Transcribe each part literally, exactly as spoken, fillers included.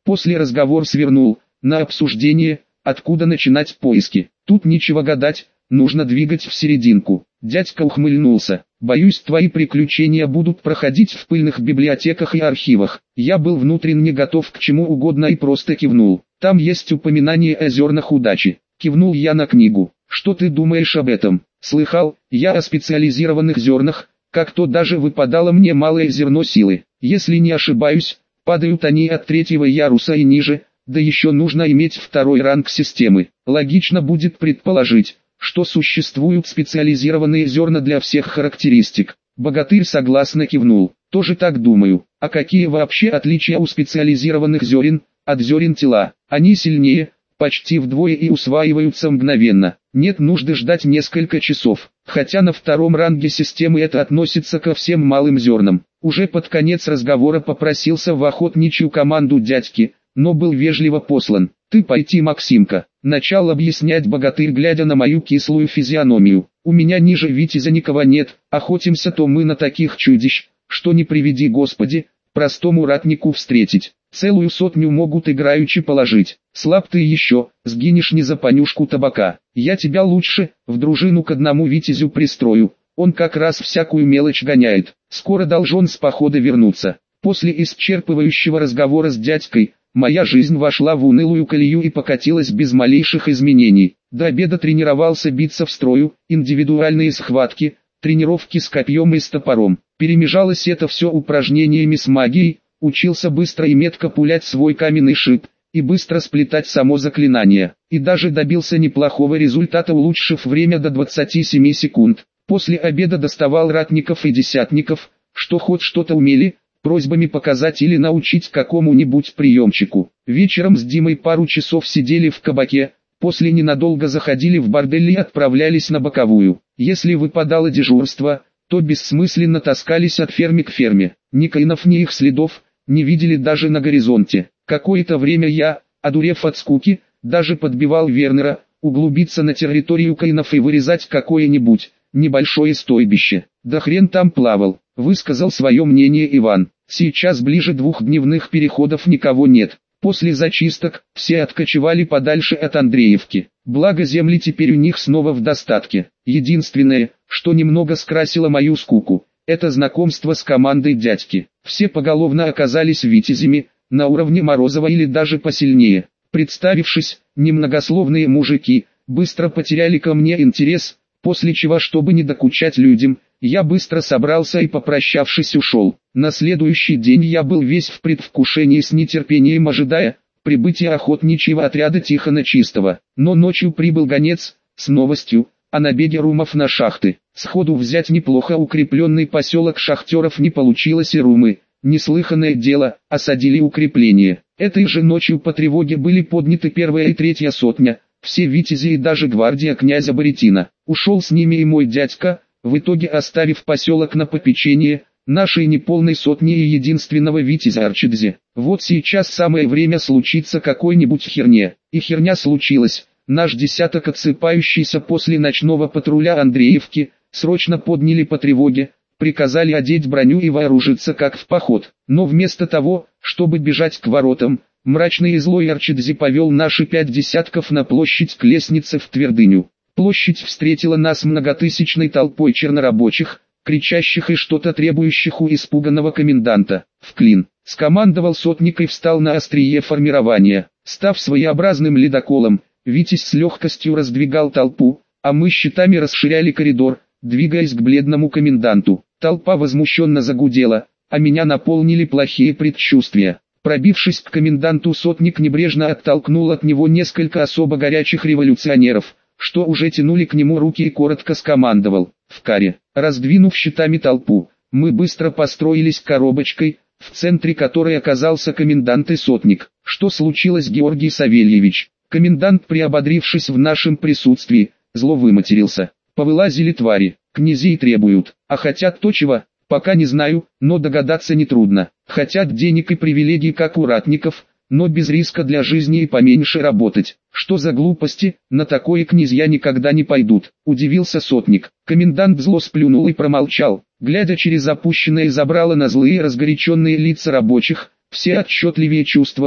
После разговор свернул на обсуждение, откуда начинать поиски. Тут нечего гадать, нужно двигать в серединку. Дядька ухмыльнулся. Боюсь, твои приключения будут проходить в пыльных библиотеках и архивах. Я был внутренне готов к чему угодно и просто кивнул. Там есть упоминание о зернах удачи. Кивнул я на книгу. Что ты думаешь об этом? Слыхал я о специализированных зернах, как то даже выпадало мне малое зерно силы. Если не ошибаюсь, падают они от третьего яруса и ниже, да еще нужно иметь второй ранг системы. Логично будет предположить, что существуют специализированные зерна для всех характеристик. Богатырь согласно кивнул. Тоже так думаю. А какие вообще отличия у специализированных зерен от зерен тела? Они сильнее, почти вдвое и усваиваются мгновенно. Нет нужды ждать несколько часов. Хотя на втором ранге системы это относится ко всем малым зернам. Уже под конец разговора попросился в охотничью команду дядьки, но был вежливо послан. Ты пойти, Максимка. Начал объяснять богатырь, глядя на мою кислую физиономию. У меня ниже Витязя никого нет, охотимся-то мы на таких чудищ, что не приведи Господи, простому ратнику встретить. Целую сотню могут играючи положить. Слаб ты еще, сгинешь не за понюшку табака. Я тебя лучше в дружину к одному Витязю пристрою. Он как раз всякую мелочь гоняет. Скоро должен с похода вернуться. После исчерпывающего разговора с дядькой, моя жизнь вошла в унылую колею и покатилась без малейших изменений. До обеда тренировался биться в строю, индивидуальные схватки, тренировки с копьем и с топором. Перемежалось это все упражнениями с магией, учился быстро и метко пулять свой каменный шип, и быстро сплетать само заклинание. И даже добился неплохого результата, улучшив время до двадцати семи секунд. После обеда доставал ратников и десятников, что хоть что-то умели, просьбами показать или научить какому-нибудь приемчику. Вечером с Димой пару часов сидели в кабаке, после ненадолго заходили в бордель и отправлялись на боковую. Если выпадало дежурство, то бессмысленно таскались от фермы к ферме. Ни каинов, ни их следов не видели даже на горизонте. Какое-то время я, одурев от скуки, даже подбивал Вернера, углубиться на территорию каинов и вырезать какое-нибудь небольшое стойбище. Да хрен там плавал, высказал свое мнение Иван. Сейчас ближе двухдневных переходов никого нет. После зачисток все откочевали подальше от Андреевки. Благо земли теперь у них снова в достатке. Единственное, что немного скрасило мою скуку, это знакомство с командой дядьки. Все поголовно оказались витязями, на уровне Морозова или даже посильнее. Представившись, немногословные мужики, быстро потеряли ко мне интерес, после чего, чтобы не докучать людям, я быстро собрался и, попрощавшись, ушел. На следующий день я был весь в предвкушении, с нетерпением ожидая прибытия охотничьего отряда Тихона Чистого. Но ночью прибыл гонец с новостью о набеге румов на шахты. Сходу взять неплохо укрепленный поселок шахтеров не получилось, и румы, неслыханное дело, осадили укрепление. Этой же ночью по тревоге были подняты первая и третья сотня, все витязи и даже гвардия князя Боретина. Ушел с ними и мой дядька, в итоге оставив поселок на попечение нашей неполной сотни и единственного витязя Арчидзе. Вот сейчас самое время случиться какой-нибудь херне. И херня случилась. Наш десяток, отсыпающийся после ночного патруля Андреевки, срочно подняли по тревоге, приказали одеть броню и вооружиться как в поход. Но вместо того, чтобы бежать к воротам, мрачный и злой Арчидзе повел наши пять десятков на площадь к лестнице в твердыню. Площадь встретила нас многотысячной толпой чернорабочих, кричащих и что-то требующих у испуганного коменданта. В клин скомандовал сотник и встал на острие формирования. Став своеобразным ледоколом, Витязь с легкостью раздвигал толпу, а мы щитами расширяли коридор, двигаясь к бледному коменданту. Толпа возмущенно загудела, а меня наполнили плохие предчувствия. Пробившись к коменданту, сотник небрежно оттолкнул от него несколько особо горячих революционеров, что уже тянули к нему руки, и коротко скомандовал: в каре. Раздвинув щитами толпу, мы быстро построились коробочкой, в центре которой оказался комендант и сотник. Что случилось, Георгий Савельевич? Комендант, приободрившись в нашем присутствии, зло выматерился. Повылазили твари, князей требуют, а хотят то чего, пока не знаю, но догадаться нетрудно. Хотят денег и привилегий, как у ратников, но без риска для жизни и поменьше работать. Что за глупости, на такое князья никогда не пойдут, удивился сотник. Комендант зло сплюнул и промолчал, глядя через опущенное забрало на злые разгоряченные лица рабочих. Все отчетливее чувствовал,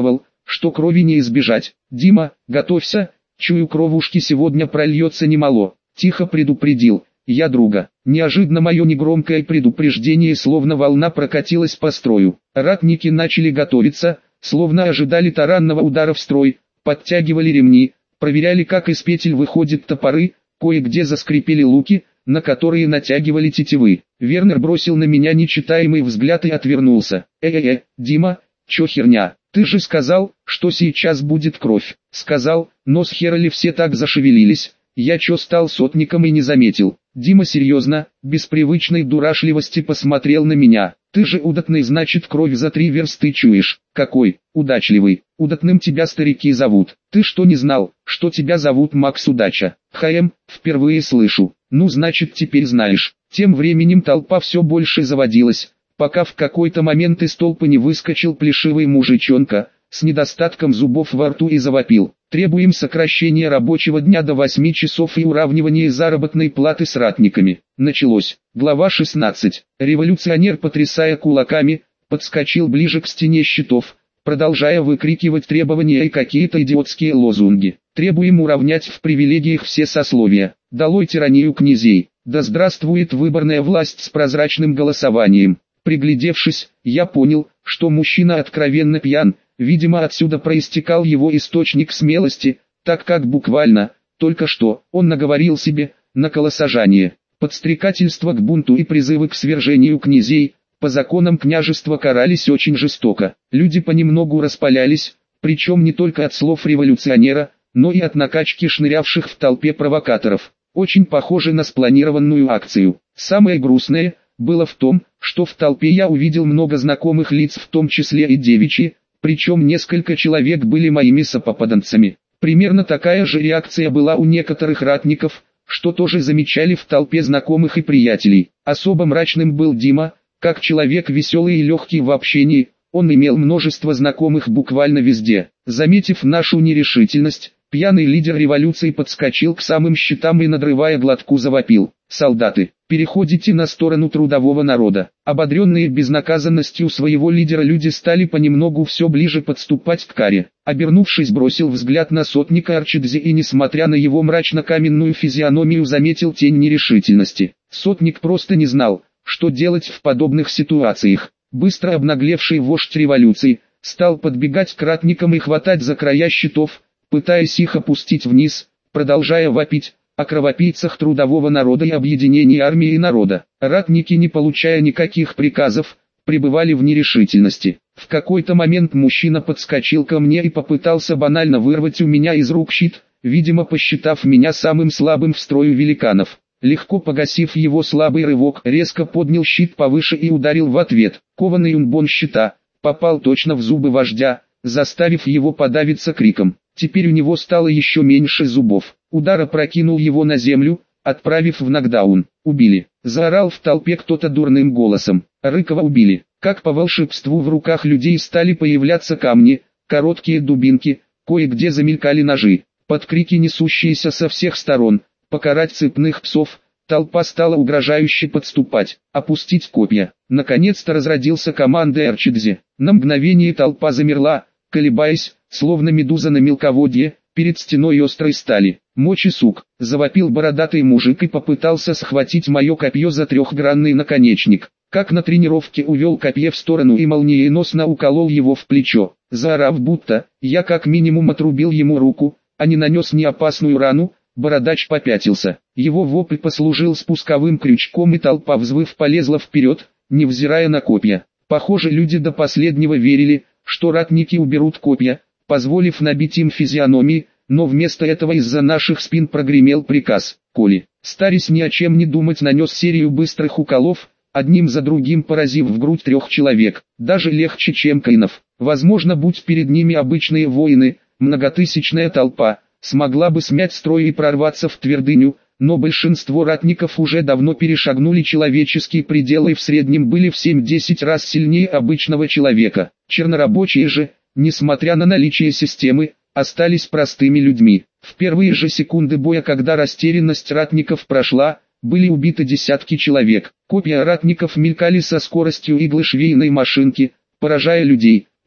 что крови не избежать. «Дима, готовься, чую, кровушки сегодня прольется немало», — тихо предупредил я друга. Неожиданно мое негромкое предупреждение словно волна прокатилось по строю. Ратники начали готовиться, словно ожидали таранного удара в строй, подтягивали ремни, проверяли, как из петель выходят топоры, кое-где заскрипели луки, на которые натягивали тетивы. Вернер бросил на меня нечитаемый взгляд и отвернулся. «Э-э-э, Дима, чё херня? Ты же сказал, что сейчас будет кровь». «Сказал, но с хера ли все так зашевелились? Я чё стал сотником и не заметил?» Дима серьезно, без привычной дурашливости посмотрел на меня. «Ты же удатный, значит кровь за три версты чуешь». «Какой, удачливый, удатным тебя старики зовут. Ты что, не знал, что тебя зовут Макс Удача?» «Хм, впервые слышу». «Ну значит теперь знаешь». Тем временем толпа все больше заводилась, пока в какой-то момент из толпы не выскочил плешивый мужичонка с недостатком зубов во рту и завопил: «Требуем сокращения рабочего дня до восьми часов и уравнивания заработной платы с ратниками». Началось. Глава шестнадцать. Революционер, потрясая кулаками, подскочил ближе к стене щитов, продолжая выкрикивать требования и какие-то идиотские лозунги. «Требуем уравнять в привилегиях все сословия. Долой тиранию князей. Да здравствует выборная власть с прозрачным голосованием». Приглядевшись, я понял, что мужчина откровенно пьян. Видимо, отсюда проистекал его источник смелости, так как буквально, только что, он наговорил себе, на колосажание. Подстрекательство к бунту и призывы к свержению князей, по законам княжества карались очень жестоко. Люди понемногу распалялись, причем не только от слов революционера, но и от накачки шнырявших в толпе провокаторов. Очень похоже на спланированную акцию. Самое грустное было в том, что в толпе я увидел много знакомых лиц, в том числе и девичьи, причем несколько человек были моими сопопаданцами. Примерно такая же реакция была у некоторых ратников, что тоже замечали в толпе знакомых и приятелей. Особо мрачным был Дима, как человек веселый и легкий в общении, он имел множество знакомых буквально везде. Заметив нашу нерешительность, пьяный лидер революции подскочил к самым щитам и, надрывая глотку, завопил: «Солдаты, переходите на сторону трудового народа». Ободренные безнаказанностью своего лидера люди стали понемногу все ближе подступать к каре. Обернувшись, бросил взгляд на сотника Арчидзе и, несмотря на его мрачно-каменную физиономию, заметил тень нерешительности. Сотник просто не знал, что делать в подобных ситуациях. Быстро обнаглевший вождь революции стал подбегать к ратникам и хватать за края щитов, пытаясь их опустить вниз, продолжая вопить о кровопийцах трудового народа и объединении армии и народа. Ратники, не получая никаких приказов, пребывали в нерешительности. В какой-то момент мужчина подскочил ко мне и попытался банально вырвать у меня из рук щит, видимо посчитав меня самым слабым в строю великанов. Легко погасив его слабый рывок, резко поднял щит повыше и ударил в ответ. Кованый умбон щита попал точно в зубы вождя, заставив его подавиться криком. Теперь у него стало еще меньше зубов. Удар опрокинул его на землю, отправив в нокдаун. «Убили!» — заорал в толпе кто-то дурным голосом. Рыкова убили. Как по волшебству в руках людей стали появляться камни, короткие дубинки, кое-где замелькали ножи. Под крики, несущиеся со всех сторон: «Покарать цепных псов!» толпа стала угрожающе подступать, опустить копья. Наконец-то разродился командой Арчидзе. На мгновение толпа замерла, колебаясь, словно медуза на мелководье, перед стеной острой стали. «Мочи, сук!» — завопил бородатый мужик и попытался схватить мое копье за трехгранный наконечник. Как на тренировке увел копье в сторону и молниеносно уколол его в плечо. Заорав, будто я как минимум отрубил ему руку, а не нанес неопасную рану, бородач попятился. Его вопль послужил спусковым крючком, и толпа, взвыв, полезла вперед, невзирая на копья. Похоже, люди до последнего верили, что ратники уберут копья, позволив набить им физиономии, но вместо этого из-за наших спин прогремел приказ. Коли, старясь ни о чем не думать, нанес серию быстрых уколов, одним за другим поразив в грудь трех человек, даже легче, чем Каинов. Возможно, будь перед ними обычные воины, многотысячная толпа смогла бы смять строй и прорваться в твердыню, но большинство ратников уже давно перешагнули человеческие пределы и в среднем были в семь-десять раз сильнее обычного человека. Чернорабочие же, несмотря на наличие системы, остались простыми людьми. В первые же секунды боя, когда растерянность ратников прошла, были убиты десятки человек. Копья ратников мелькали со скоростью иглы швейной машинки, поражая людей,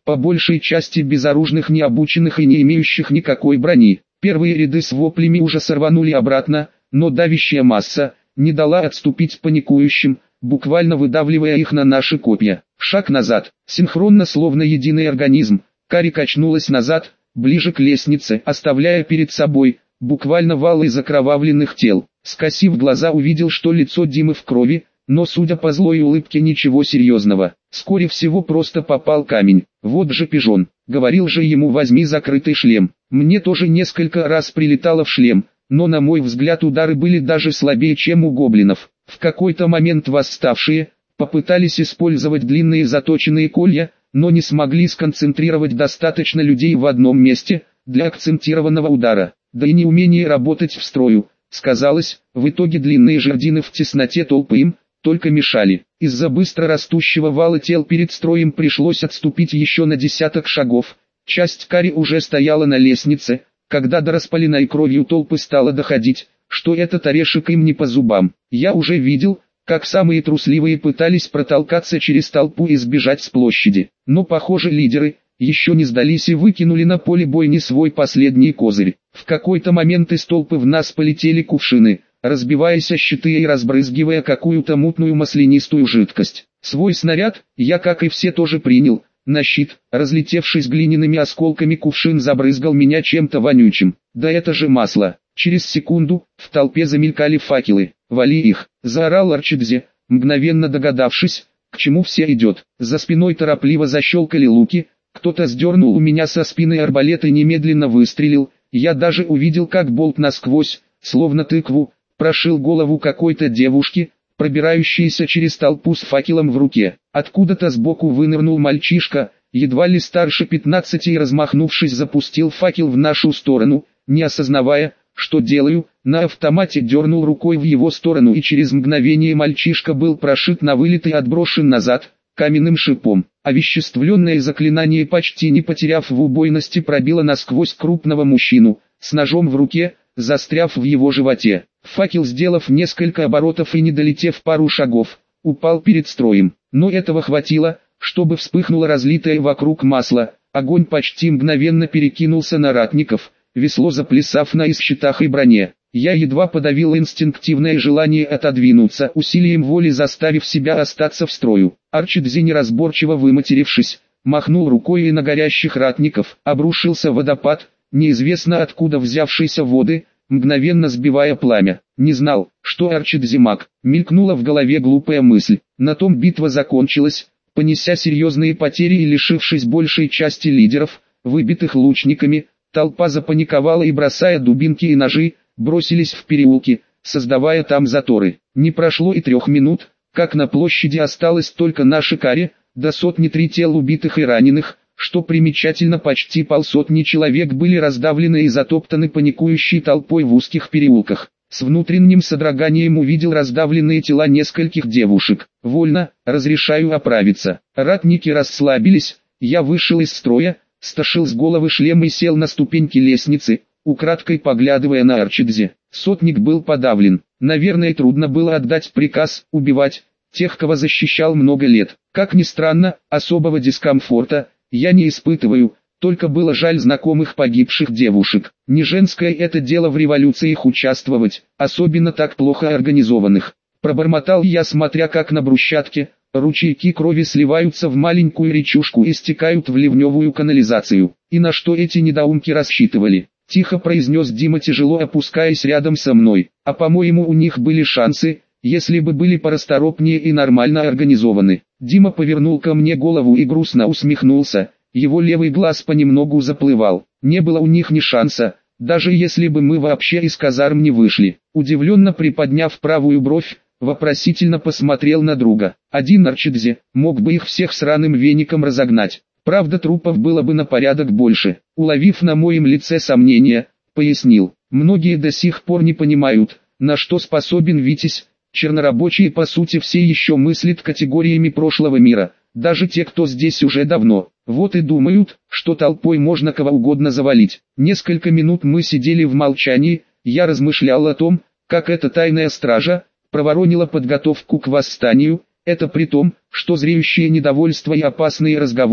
по большей части безоружных, необученных и не имеющих никакой брони. Первые ряды с воплями ужаса рванули обратно, но давящая масса не дала отступить паникующим, буквально выдавливая их на наши копья. Шаг назад, синхронно, словно единый организм, Кари качнулась назад, ближе к лестнице, оставляя перед собой буквально вал из окровавленных тел. Скосив глаза, увидел, что лицо Димы в крови, но судя по злой улыбке, ничего серьезного. Скорее всего, просто попал камень. Вот же пижон, говорил же ему: возьми закрытый шлем. Мне тоже несколько раз прилетало в шлем, но на мой взгляд удары были даже слабее, чем у гоблинов. В какой-то момент восставшие попытались использовать длинные заточенные колья, но не смогли сконцентрировать достаточно людей в одном месте для акцентированного удара. Да и неумение работать в строю сказалось. В итоге длинные жердины в тесноте толпы им только мешали. Из-за быстро растущего вала тел перед строем пришлось отступить еще на десяток шагов. Часть Кари уже стояла на лестнице, когда до распаленной кровью толпы стало доходить, что этот орешек им не по зубам. Я уже видел, как самые трусливые пытались протолкаться через толпу и сбежать с площади. Но, похоже, лидеры еще не сдались и выкинули на поле бойни свой последний козырь. В какой-то момент из толпы в нас полетели кувшины, разбиваясь о щиты и разбрызгивая какую-то мутную маслянистую жидкость. Свой снаряд я, как и все, тоже принял на щит. Разлетевшись глиняными осколками, кувшин забрызгал меня чем-то вонючим. Да это же масло! Через секунду в толпе замелькали факелы. «Вали их!» — заорал Арчидзе, мгновенно догадавшись, к чему все идет. За спиной торопливо защелкали луки, кто-то сдернул у меня со спины арбалет и немедленно выстрелил. Я даже увидел, как болт насквозь, словно тыкву, прошил голову какой-то девушки, пробирающейся через толпу с факелом в руке. Откуда-то сбоку вынырнул мальчишка, едва ли старше пятнадцати, и, размахнувшись, запустил факел в нашу сторону. Не осознавая, что делаю, на автомате дернул рукой в его сторону, и через мгновение мальчишка был прошит на вылет и отброшен назад каменным шипом. Овеществленное заклинание, почти не потеряв в убойности, пробило насквозь крупного мужчину с ножом в руке, застряв в его животе. Факел, сделав несколько оборотов и не долетев пару шагов, упал перед строем. Но этого хватило, чтобы вспыхнуло разлитое вокруг масло. Огонь почти мгновенно перекинулся на ратников, весло заплясав на их щитах и броне. Я едва подавил инстинктивное желание отодвинуться, усилием воли заставив себя остаться в строю. Арчидзе, неразборчиво выматерившись, махнул рукой, и на горящих ратников обрушился водопад, неизвестно откуда взявшейся воды, мгновенно сбивая пламя. Не знал, что Арчидзе маг. Мелькнула в голове глупая мысль. На том битва закончилась, понеся серьезные потери и лишившись большей части лидеров, выбитых лучниками. Толпа запаниковала и, бросая дубинки и ножи, бросились в переулки, создавая там заторы. Не прошло и трех минут, как на площади осталось только наши Кари, до сотни-три тел убитых и раненых. Что примечательно, почти полсотни человек были раздавлены и затоптаны паникующей толпой в узких переулках. С внутренним содроганием увидел раздавленные тела нескольких девушек. «Вольно, разрешаю оправиться». Ратники расслабились, я вышел из строя, стащил с головы шлем и сел на ступеньки лестницы, украдкой поглядывая на Арчидзе. Сотник был подавлен. Наверное, трудно было отдать приказ убивать тех, кого защищал много лет. Как ни странно, особого дискомфорта я не испытываю, только было жаль знакомых погибших девушек. Не женское это дело в революциях участвовать, особенно так плохо организованных. Пробормотал я, смотря как на брусчатке ручейки крови сливаются в маленькую речушку и стекают в ливневую канализацию. И на что эти недоумки рассчитывали? Тихо произнес Дима, тяжело опускаясь рядом со мной. А по-моему, у них были шансы, если бы были порасторопнее и нормально организованы. Дима повернул ко мне голову и грустно усмехнулся. Его левый глаз понемногу заплывал. Не было у них ни шанса, даже если бы мы вообще из казарм не вышли. Удивленно приподняв правую бровь, вопросительно посмотрел на друга. Один Арчидзе мог бы их всех сраным веником разогнать. Правда, трупов было бы на порядок больше. Уловив на моем лице сомнения, пояснил. Многие до сих пор не понимают, на что способен Витязь. Чернорабочие по сути все еще мыслят категориями прошлого мира, даже те, кто здесь уже давно. Вот и думают, что толпой можно кого угодно завалить. Несколько минут мы сидели в молчании, я размышлял о том, как эта тайная стража проворонила подготовку к восстанию. Это при том, что зреющее недовольство и опасные разговоры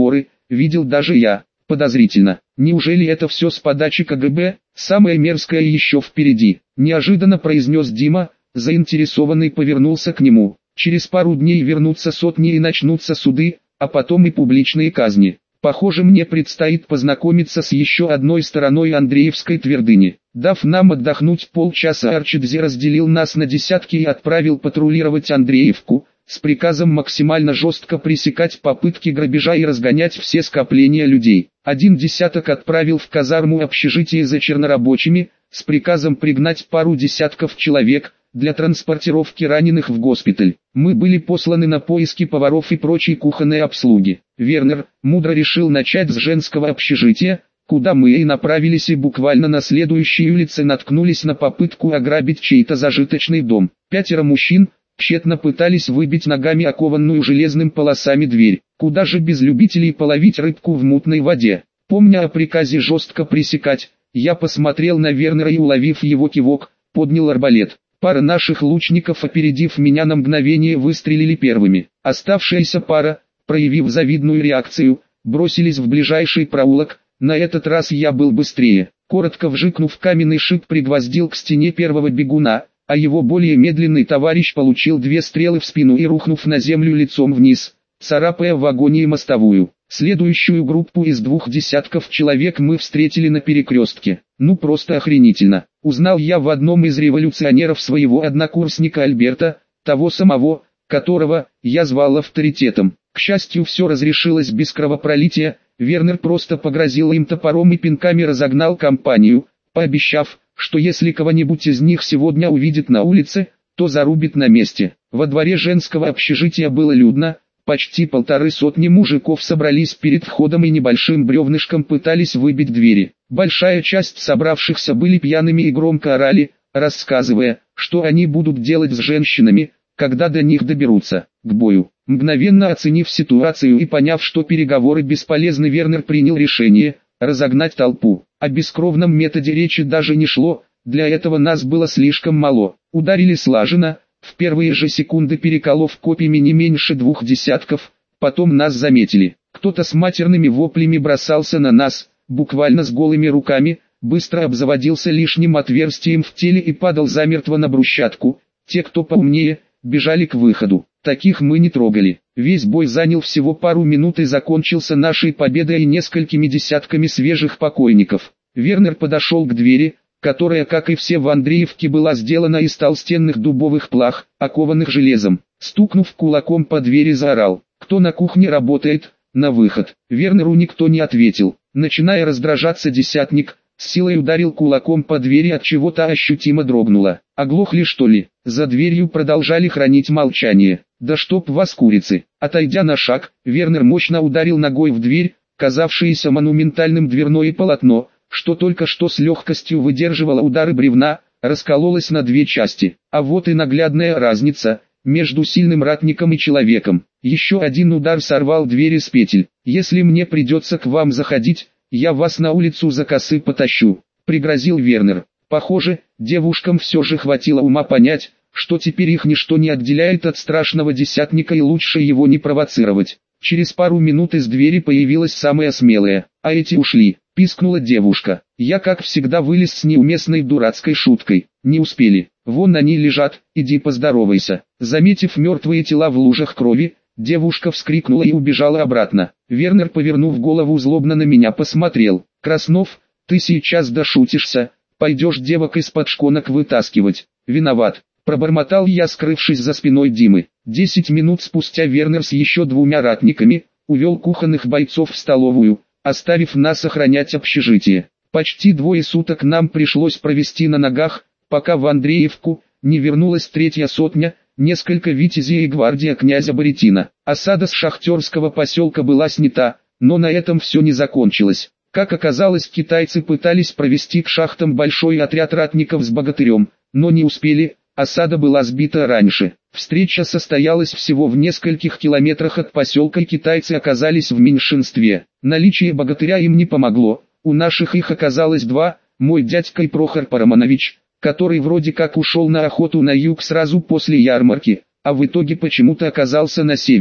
видел даже я. Подозрительно. Неужели это все с подачи ка гэ бэ? Самое мерзкое еще впереди. Неожиданно произнес Дима, заинтересованный повернулся к нему. Через пару дней вернутся сотни и начнутся суды, а потом и публичные казни. Похоже, мне предстоит познакомиться с еще одной стороной Андреевской твердыни. Дав нам отдохнуть полчаса, Арчидзе разделил нас на десятки и отправил патрулировать Андреевку, с приказом максимально жестко пресекать попытки грабежа и разгонять все скопления людей. Один десяток отправил в казарму общежития за чернорабочими, с приказом пригнать пару десятков человек, для транспортировки раненых в госпиталь. Мы были посланы на поиски поваров и прочей кухонной обслуги. Вернер мудро решил начать с женского общежития, куда мы и направились, и буквально на следующей улице наткнулись на попытку ограбить чей-то зажиточный дом. Пятеро мужчин тщетно пытались выбить ногами окованную железным полосами дверь. Куда же без любителей половить рыбку в мутной воде. Помня о приказе жестко пресекать, я посмотрел на Вернера и, уловив его кивок, поднял арбалет. Пара наших лучников, опередив меня на мгновение, выстрелили первыми. Оставшаяся пара, проявив завидную реакцию, бросились в ближайший проулок. На этот раз я был быстрее. Коротко вжикнув, каменный шип пригвоздил к стене первого бегуна, а его более медленный товарищ получил две стрелы в спину и, рухнув на землю лицом вниз, царапая в агонии мостовую. Следующую группу из двух десятков человек мы встретили на перекрестке. Ну просто охренительно. Узнал я в одном из революционеров своего однокурсника Альберта, того самого, которого я звал авторитетом. К счастью, все разрешилось без кровопролития. Вернер просто погрозил им топором и пинками разогнал компанию, пообещав, что если кого-нибудь из них сегодня увидит на улице, то зарубит на месте. Во дворе женского общежития было людно. Почти полторы сотни мужиков собрались перед входом и небольшим бревнышком пытались выбить двери. Большая часть собравшихся были пьяными и громко орали, рассказывая, что они будут делать с женщинами, когда до них доберутся. К бою. Мгновенно оценив ситуацию и поняв, что переговоры бесполезны, Вернер принял решение разогнать толпу. О бескровном методе речи даже не шло, для этого нас было слишком мало. Ударили слаженно, в первые же секунды переколов копьями не меньше двух десятков, потом нас заметили. Кто-то с матерными воплями бросался на нас, буквально с голыми руками, быстро обзаводился лишним отверстием в теле и падал замертво на брусчатку. Те, кто поумнее, бежали к выходу. Таких мы не трогали. Весь бой занял всего пару минут и закончился нашей победой и несколькими десятками свежих покойников. Вернер подошел к двери, которая, как и все в Андреевке, была сделана из толстенных дубовых плах, окованных железом. Стукнув кулаком по двери, заорал: «Кто на кухне работает? На выход!» Вернеру никто не ответил. Начиная раздражаться, десятник с силой ударил кулаком по двери, от чего-то ощутимо дрогнуло. Оглохли, что ли? За дверью продолжали хранить молчание. «Да чтоб вас, курицы!» Отойдя на шаг, Вернер мощно ударил ногой в дверь, казавшееся монументальным дверное полотно, что только что с легкостью выдерживало удары бревна, раскололось на две части. А вот и наглядная разница между сильным ратником и человеком. Еще один удар сорвал дверь с петель. «Если мне придется к вам заходить, я вас на улицу за косы потащу», — пригрозил Вернер. Похоже, девушкам все же хватило ума понять, что теперь их ничто не отделяет от страшного десятника и лучше его не провоцировать. Через пару минут из двери появилась самая смелая, а эти ушли. Пискнула девушка. Я, как всегда, вылез с неуместной дурацкой шуткой. Не успели. Вон они лежат, иди поздоровайся. Заметив мертвые тела в лужах крови, девушка вскрикнула и убежала обратно. Вернер, повернув голову, злобно на меня посмотрел. «Краснов, ты сейчас дошутишься, пойдешь девок из-под шконок вытаскивать». «Виноват», пробормотал я, скрывшись за спиной Димы. Десять минут спустя Вернер с еще двумя ратниками увел кухонных бойцов в столовую, оставив нас охранять общежитие. Почти двое суток нам пришлось провести на ногах, пока в Андреевку не вернулась третья сотня, несколько витязей и гвардия князя Боретина. Осада с шахтерского поселка была снята, но на этом все не закончилось. Как оказалось, китайцы пытались провести к шахтам большой отряд ратников с богатырем, но не успели, осада была сбита раньше. Встреча состоялась всего в нескольких километрах от поселка, и китайцы оказались в меньшинстве. Наличие богатыря им не помогло, у наших их оказалось два, мой дядька и Прохор Парамонович, который вроде как ушел на охоту на юг сразу после ярмарки, а в итоге почему-то оказался на севере.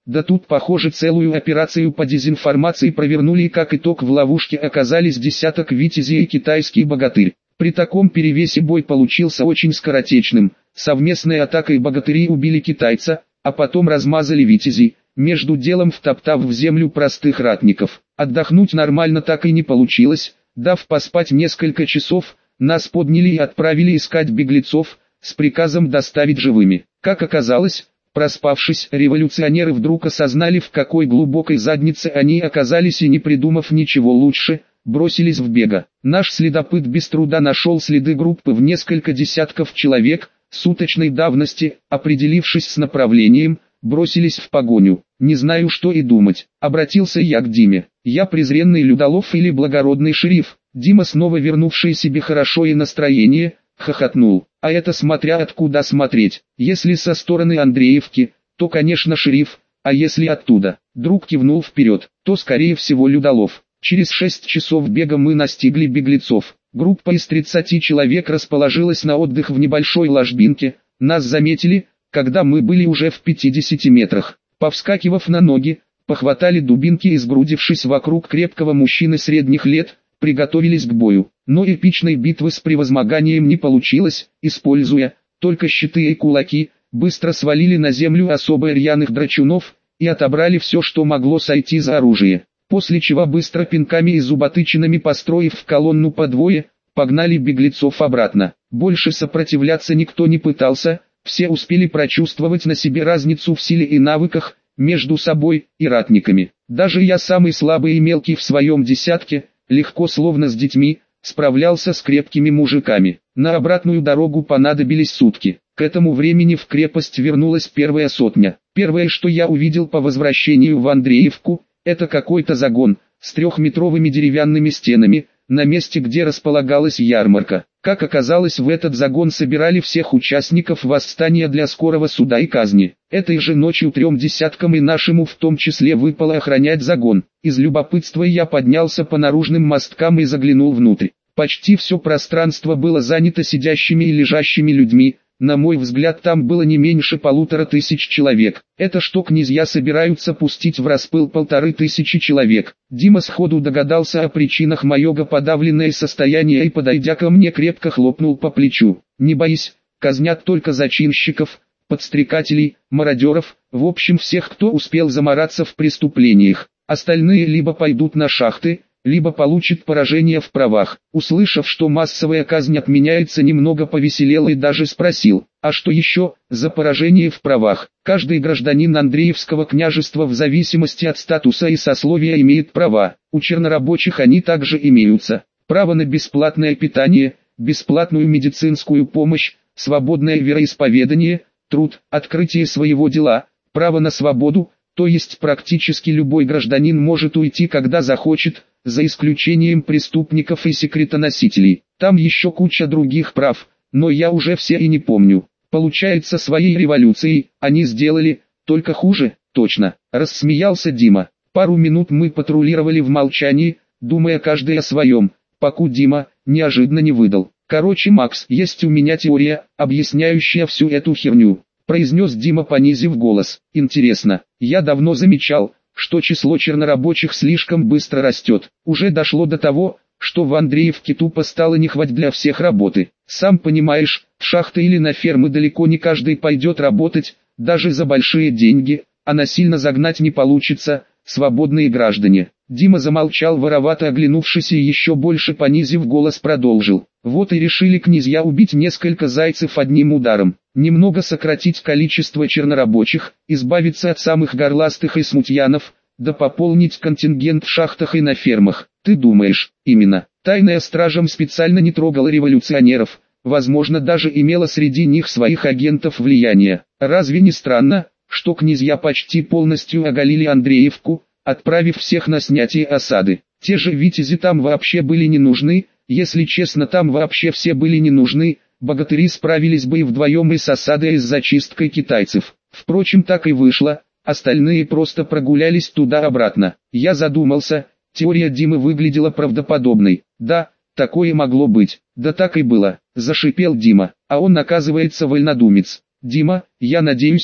Да тут, похоже, целую операцию по дезинформации провернули, и как итог в ловушке оказались десяток витязей и китайский богатырь. При таком перевесе бой получился очень скоротечным. Совместной атакой богатыри убили китайца, а потом размазали витязей, между делом втоптав в землю простых ратников. Отдохнуть нормально так и не получилось. Дав поспать несколько часов, нас подняли и отправили искать беглецов, с приказом доставить живыми. Как оказалось, проспавшись, революционеры вдруг осознали, в какой глубокой заднице они оказались, и, не придумав ничего лучше, бросились в бега. Наш следопыт без труда нашел следы группы в несколько десятков человек, суточной давности. Определившись с направлением, бросились в погоню. Не знаю, что и думать. Обратился я к Диме. Я презренный Людолов или благородный шериф? Дима, снова вернувший себе хорошо и настроение, хохотнул. А это смотря откуда смотреть. Если со стороны Андреевки, то, конечно, шериф, а если оттуда? Друг кивнул вперед, то скорее всего Людолов. Через шесть часов бега мы настигли беглецов. Группа из тридцати человек расположилась на отдых в небольшой ложбинке. Нас заметили, когда мы были уже в пятидесяти метрах. Повскакивав на ноги, похватали дубинки и, сгрудившись вокруг крепкого мужчины средних лет, приготовились к бою. Но эпичной битвы с превозмоганием не получилось. Используя только щиты и кулаки, быстро свалили на землю особо рьяных драчунов и отобрали все, что могло сойти за оружие. После чего быстро пинками и зуботычинами, построив в колонну по двое, погнали беглецов обратно. Больше сопротивляться никто не пытался, все успели прочувствовать на себе разницу в силе и навыках между собой и ратниками. Даже я, самый слабый и мелкий в своем десятке, легко, словно с детьми, справлялся с крепкими мужиками. На обратную дорогу понадобились сутки. К этому времени в крепость вернулась первая сотня. Первое, что я увидел по возвращению в Андреевку, это какой-то загон, с трехметровыми деревянными стенами, на месте, где располагалась ярмарка. Как оказалось, в этот загон собирали всех участников восстания для скорого суда и казни. Этой же ночью трем десяткам и нашему в том числе выпало охранять загон. Из любопытства я поднялся по наружным мосткам и заглянул внутрь. Почти все пространство было занято сидящими и лежащими людьми. На мой взгляд, там было не меньше полутора тысяч человек. Это что, князья собираются пустить в распыл полторы тысячи человек? Дима сходу догадался о причинах моего подавленного состояния и, подойдя ко мне, крепко хлопнул по плечу. Не боись, казнят только зачинщиков, подстрекателей, мародеров, в общем всех, кто успел замараться в преступлениях. Остальные либо пойдут на шахты, либо получит поражение в правах. Услышав, что массовая казнь отменяется, немного повеселел и даже спросил, а что еще за поражение в правах? Каждый гражданин Андреевского княжества в зависимости от статуса и сословия имеет права. У чернорабочих они также имеются. Право на бесплатное питание, бесплатную медицинскую помощь, свободное вероисповедание, труд, открытие своего дела, право на свободу, то есть практически любой гражданин может уйти, когда захочет, за исключением преступников и секретоносителей. Там еще куча других прав, но я уже все и не помню. Получается, своей революцией они сделали только хуже, точно. Рассмеялся Дима. Пару минут мы патрулировали в молчании, думая каждый о своем, пока Дима неожиданно не выдал. Короче, Макс, есть у меня теория, объясняющая всю эту херню, произнес Дима, понизив голос. Интересно, я давно замечал, что число чернорабочих слишком быстро растет. Уже дошло до того, что в Андреевке тупо стало не хватать для всех работы. Сам понимаешь, в шахты или на фермы далеко не каждый пойдет работать, даже за большие деньги, а насильно загнать не получится, свободные граждане. Дима замолчал, воровато оглянувшись, и еще больше понизив голос продолжил. Вот и решили князья убить несколько зайцев одним ударом. Немного сократить количество чернорабочих, избавиться от самых горластых и смутьянов, да пополнить контингент в шахтах и на фермах. Ты думаешь, именно, тайная стража специально не трогала революционеров, возможно, даже имела среди них своих агентов влияния. Разве не странно, что князья почти полностью оголили Андреевку, отправив всех на снятие осады? Те же витязи там вообще были не нужны, если честно, там вообще все были не нужны. Богатыри справились бы и вдвоем и с осадой, и с зачисткой китайцев. Впрочем, так и вышло, остальные просто прогулялись туда-обратно. Я задумался, теория Димы выглядела правдоподобной. Да, такое могло быть. Да так и было, зашипел Дима, а он, оказывается, вольнодумец. Дима, я надеюсь,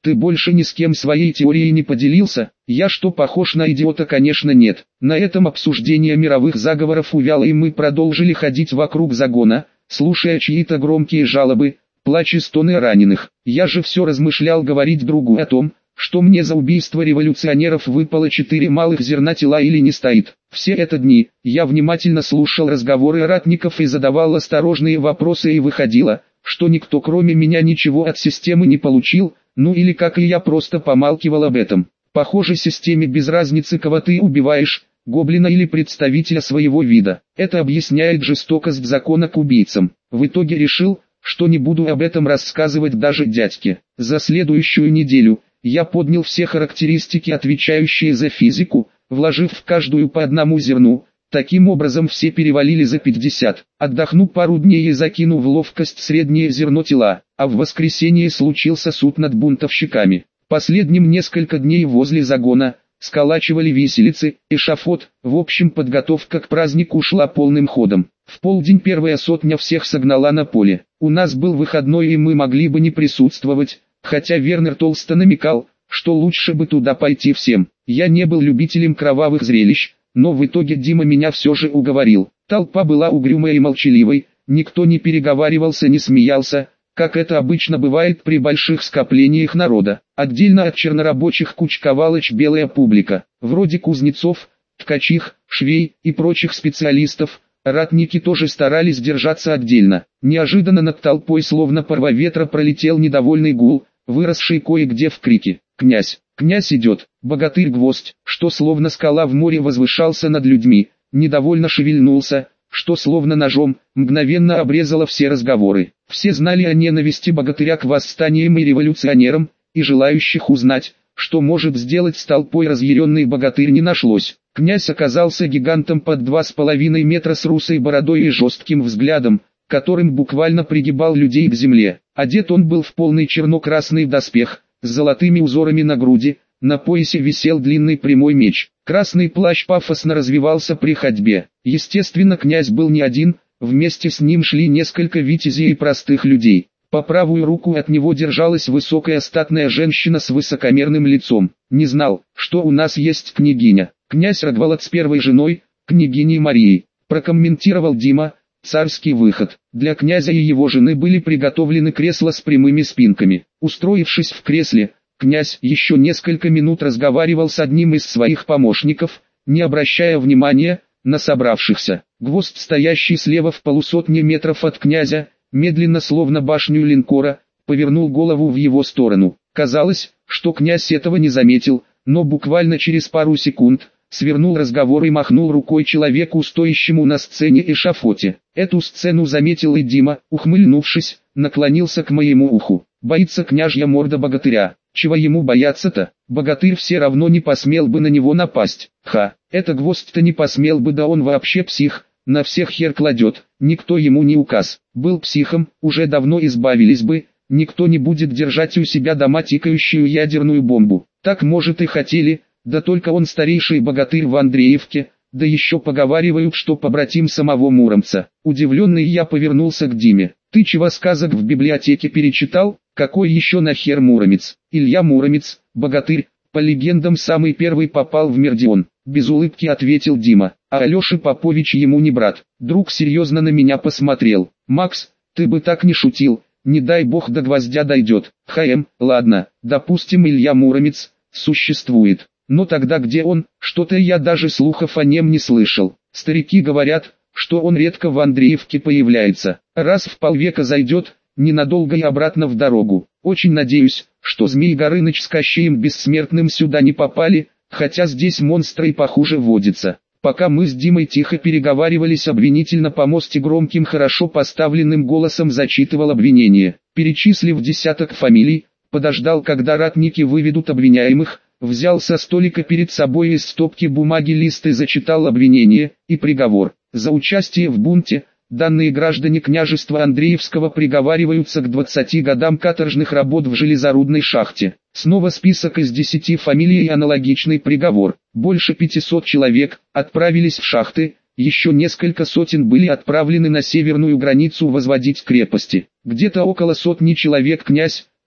Ты больше ни с кем своей теорией не поделился? Я что, похож на идиота? Конечно нет. На этом обсуждение мировых заговоров увяло, и мы продолжили ходить вокруг загона, слушая чьи-то громкие жалобы, плач и стоны раненых. Я же все размышлял говорить другу о том, что мне за убийство революционеров выпало четыре малых зерна тела или не стоит. Все это дни я внимательно слушал разговоры ратников и задавал осторожные вопросы, и выходило, что никто кроме меня ничего от системы не получил, ну или как и я просто помалкивал об этом. Похоже, системе без разницы, кого ты убиваешь, гоблина или представителя своего вида. Это объясняет жестокость закона к убийцам. В итоге решил, что не буду об этом рассказывать даже дядьке. За следующую неделю я поднял все характеристики, отвечающие за физику, вложив в каждую по одному зерну. Таким образом все перевалили за пятьдесят. Отдохну пару дней и закину в ловкость среднее зерно тела, а в воскресенье случился суд над бунтовщиками. Последним несколько дней возле загона сколачивали виселицы, эшафот, в общем подготовка к празднику шла полным ходом. В полдень первая сотня всех согнала на поле. У нас был выходной, и мы могли бы не присутствовать, хотя Вернер толсто намекал, что лучше бы туда пойти всем. Я не был любителем кровавых зрелищ, но в итоге Дима меня все же уговорил. Толпа была угрюмой и молчаливой, никто не переговаривался, не смеялся, как это обычно бывает при больших скоплениях народа. Отдельно от чернорабочих кучковала белая публика, вроде кузнецов, ткачих, швей и прочих специалистов. Ратники тоже старались держаться отдельно. Неожиданно над толпой словно порва ветра пролетел недовольный гул, выросший кое-где в крике: «Князь! Князь идет!» Богатырь-гвоздь, что словно скала в море возвышался над людьми, недовольно шевельнулся, что словно ножом, мгновенно обрезало все разговоры. Все знали о ненависти богатыря к восстаниям и революционерам, и желающих узнать, что может сделать с толпой разъяренный богатырь, не нашлось. Князь оказался гигантом под два с половиной метра с русой бородой и жестким взглядом, которым буквально пригибал людей к земле. Одет он был в полный черно-красный доспех, с золотыми узорами на груди, на поясе висел длинный прямой меч. Красный плащ пафосно развивался при ходьбе. Естественно, князь был не один, вместе с ним шли несколько витязей и простых людей. По правую руку от него держалась высокая статная женщина с высокомерным лицом. «Не знал, что у нас есть княгиня. Князь Рогволод с первой женой, княгиней Марией», прокомментировал Дима. Царский выход. Для князя и его жены были приготовлены кресла с прямыми спинками. Устроившись в кресле, князь еще несколько минут разговаривал с одним из своих помощников, не обращая внимания на собравшихся. Гвоздь, стоящий слева в полусотне метров от князя, медленно, словно башню линкора, повернул голову в его сторону. Казалось, что князь этого не заметил, но буквально через пару секунд свернул разговор и махнул рукой человеку, стоящему на сцене эшафоте. Эту сцену заметил и Дима, ухмыльнувшись, наклонился к моему уху. «Боится княжья морда богатыря. Чего ему бояться-то? Богатырь все равно не посмел бы на него напасть. Ха, это гвоздь-то не посмел бы, да он вообще псих, на всех хер кладет, никто ему не указ. Был психом, уже давно избавились бы, никто не будет держать у себя дома тикающую ядерную бомбу. Так, может, и хотели, да только он старейший богатырь в Андреевке, да еще поговаривают, что побратим самого Муромца». Удивленный я повернулся к Диме. «Ты чего сказок в библиотеке перечитал? Какой еще нахер Муромец?» «Илья Муромец, богатырь, по легендам самый первый попал в Мердион», без улыбки ответил Дима. «А Алеша Попович ему не брат». Друг серьезно на меня посмотрел. «Макс, ты бы так не шутил, не дай бог до гвоздя дойдет». «Хм, ладно, допустим, Илья Муромец существует. Но тогда где он? Что-то я даже слухов о нем не слышал. Старики говорят, что он редко в Андреевке появляется. Раз в полвека зайдет, ненадолго и обратно в дорогу. Очень надеюсь, что Змей Горыныч с Кощеем Бессмертным сюда не попали, хотя здесь монстры и похуже водятся». Пока мы с Димой тихо переговаривались, обвинитель на помосте громким, хорошо поставленным голосом зачитывал обвинение. Перечислив десяток фамилий, подождал, когда ратники выведут обвиняемых, взял со столика перед собой из стопки бумаги лист и зачитал обвинение и приговор. За участие в бунте данные граждане княжества Андреевского приговариваются к двадцати годам каторжных работ в железорудной шахте. Снова список из десяти фамилий и аналогичный приговор. Больше пятисот человек отправились в шахты, еще несколько сотен были отправлены на северную границу возводить крепости. Где-то около сотни человек князь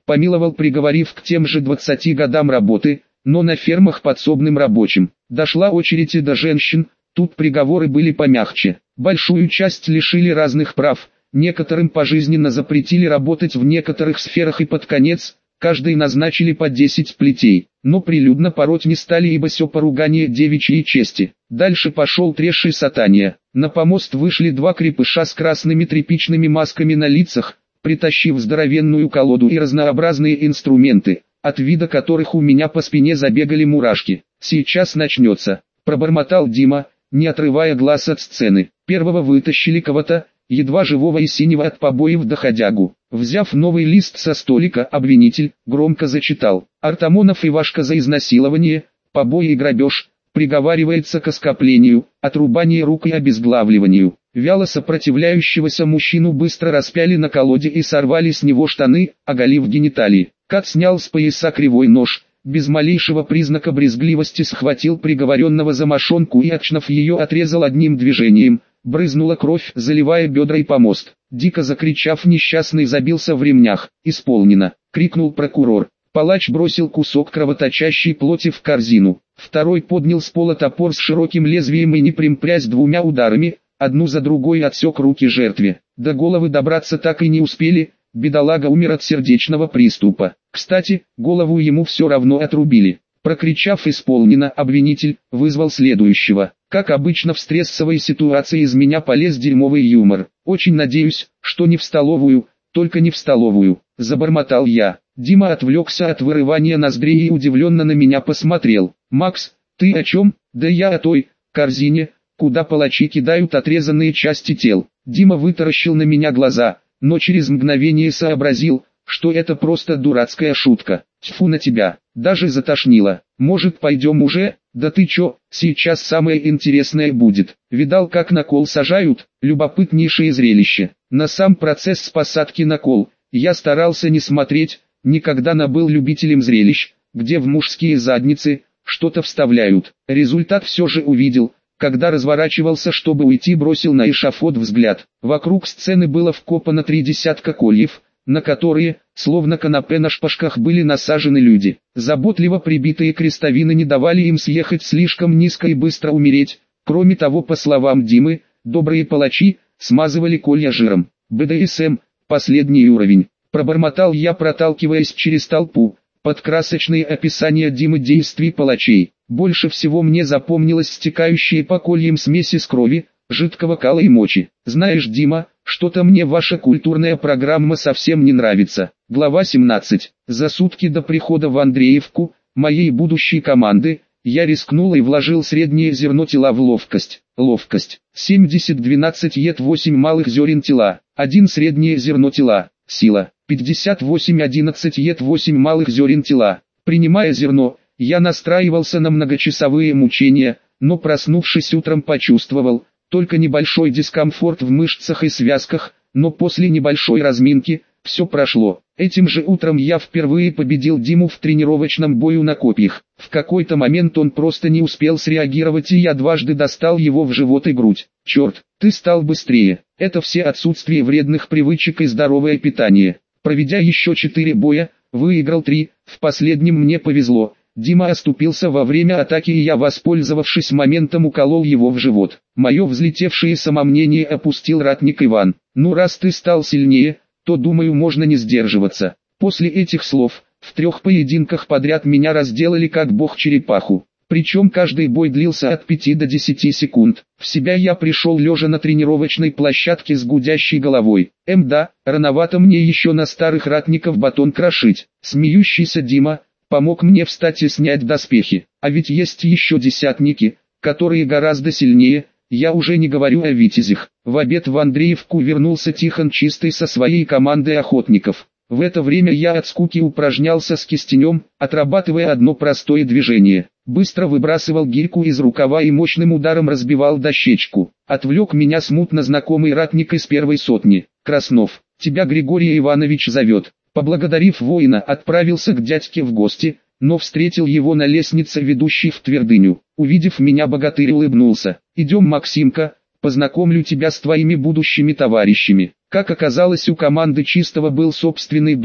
помиловал, приговорив к тем же двадцати годам работы, но на фермах подсобным рабочим. Дошла очередь и до женщин, тут приговоры были помягче. Большую часть лишили разных прав, некоторым пожизненно запретили работать в некоторых сферах и под конец, каждой назначили по десять плетей, но прилюдно пороть не стали, ибо сё поругание девичьей чести. Дальше пошел трешь и сатания. На помост вышли два крепыша с красными тряпичными масками на лицах, притащив здоровенную колоду и разнообразные инструменты, от вида которых у меня по спине забегали мурашки. «Сейчас начнется», — пробормотал Дима, не отрывая глаз от сцены. Первого вытащили кого-то, едва живого и синего от побоев доходягу. Взяв новый лист со столика, обвинитель громко зачитал: «Артамонов Ивашка за изнасилование, побои и грабеж, приговаривается к оскоплению, отрубанию рук и обезглавливанию». Вяло сопротивляющегося мужчину быстро распяли на колоде и сорвали с него штаны, оголив гениталии. Кат снял с пояса кривой нож, без малейшего признака брезгливости схватил приговоренного за мошонку и, отшнав ее, отрезал одним движением. Брызнула кровь, заливая бедра и помост. Дико закричав, несчастный забился в ремнях. «Исполнено!» — крикнул прокурор. Палач бросил кусок кровоточащей плоти в корзину. Второй поднял с пола топор с широким лезвием и, не примпрясь, двумя ударами, одну за другой отсек руки жертве. До головы добраться так и не успели, бедолага умер от сердечного приступа. Кстати, голову ему все равно отрубили. Прокричав «исполнено», обвинитель вызвал следующего. Как обычно в стрессовой ситуации из меня полез дерьмовый юмор. «Очень надеюсь, что не в столовую, только не в столовую», — забормотал я. Дима отвлекся от вырывания ноздрей и удивленно на меня посмотрел. «Макс, ты о чем?» «Да я о той корзине, куда палачи кидают отрезанные части тел». Дима вытаращил на меня глаза, но через мгновение сообразил, что это просто дурацкая шутка. «Тьфу на тебя, даже затошнило. Может, пойдем уже?» «Да ты чё, сейчас самое интересное будет». Видал, как на кол сажают? Любопытнейшее зрелище. На сам процесс с посадки на кол я старался не смотреть, никогда не был любителем зрелищ, где в мужские задницы что-то вставляют. Результат все же увидел, когда разворачивался, чтобы уйти, бросил на эшафот взгляд. Вокруг сцены было вкопано три десятка кольев, на которые, словно канапе на шпажках, были насажены люди. Заботливо прибитые крестовины не давали им съехать слишком низко и быстро умереть. Кроме того, по словам Димы, добрые палачи смазывали колья жиром. бэ дэ эс эм – последний уровень. Пробормотал я, проталкиваясь через толпу, под красочные описания Димы действий палачей. Больше всего мне запомнилось стекающие по кольям смеси с крови, жидкого кала и мочи. «Знаешь, Дима, что-то мне ваша культурная программа совсем не нравится». Глава семнадцать. За сутки до прихода в Андреевку, моей будущей команды, я рискнул и вложил среднее зерно тела в ловкость. Ловкость. семьдесят двенадцать ед восемь малых зерен тела. один среднее зерно тела. Сила. пятьдесят восемь одиннадцать ед восемь малых зерен тела. Принимая зерно, я настраивался на многочасовые мучения, но проснувшись утром почувствовал только небольшой дискомфорт в мышцах и связках, но после небольшой разминки все прошло. Этим же утром я впервые победил Диму в тренировочном бою на копьях. В какой-то момент он просто не успел среагировать, и я дважды достал его в живот и грудь. «Черт, ты стал быстрее». Это все отсутствие вредных привычек и здоровое питание. Проведя еще четыре боя, выиграл три, в последнем мне повезло. Дима оступился во время атаки, и я, воспользовавшись моментом, уколол его в живот. Мое взлетевшее самомнение опустил ратник Иван. «Ну, раз ты стал сильнее, то, думаю, можно не сдерживаться». После этих слов, в трех поединках подряд меня разделали как бог-черепаху. Причем каждый бой длился от пяти до десяти секунд. В себя я пришел лежа на тренировочной площадке с гудящей головой. Эм да, рановато мне еще на старых ратников батон крошить. Смеющийся Дима помог мне встать и снять доспехи. А ведь есть еще десятники, которые гораздо сильнее, я уже не говорю о витязях. В обед в Андреевку вернулся Тихон Чистый со своей командой охотников. В это время я от скуки упражнялся с кистенем, отрабатывая одно простое движение. Быстро выбрасывал гирьку из рукава и мощным ударом разбивал дощечку. Отвлек меня смутно знакомый ратник из первой сотни. «Краснов, тебя Григорий Иванович зовет». Поблагодарив воина, отправился к дядьке в гости, но встретил его на лестнице, ведущей в твердыню. Увидев меня, богатырь улыбнулся. «Идем, Максимка, познакомлю тебя с твоими будущими товарищами». Как оказалось, у команды Чистого был собственный дом,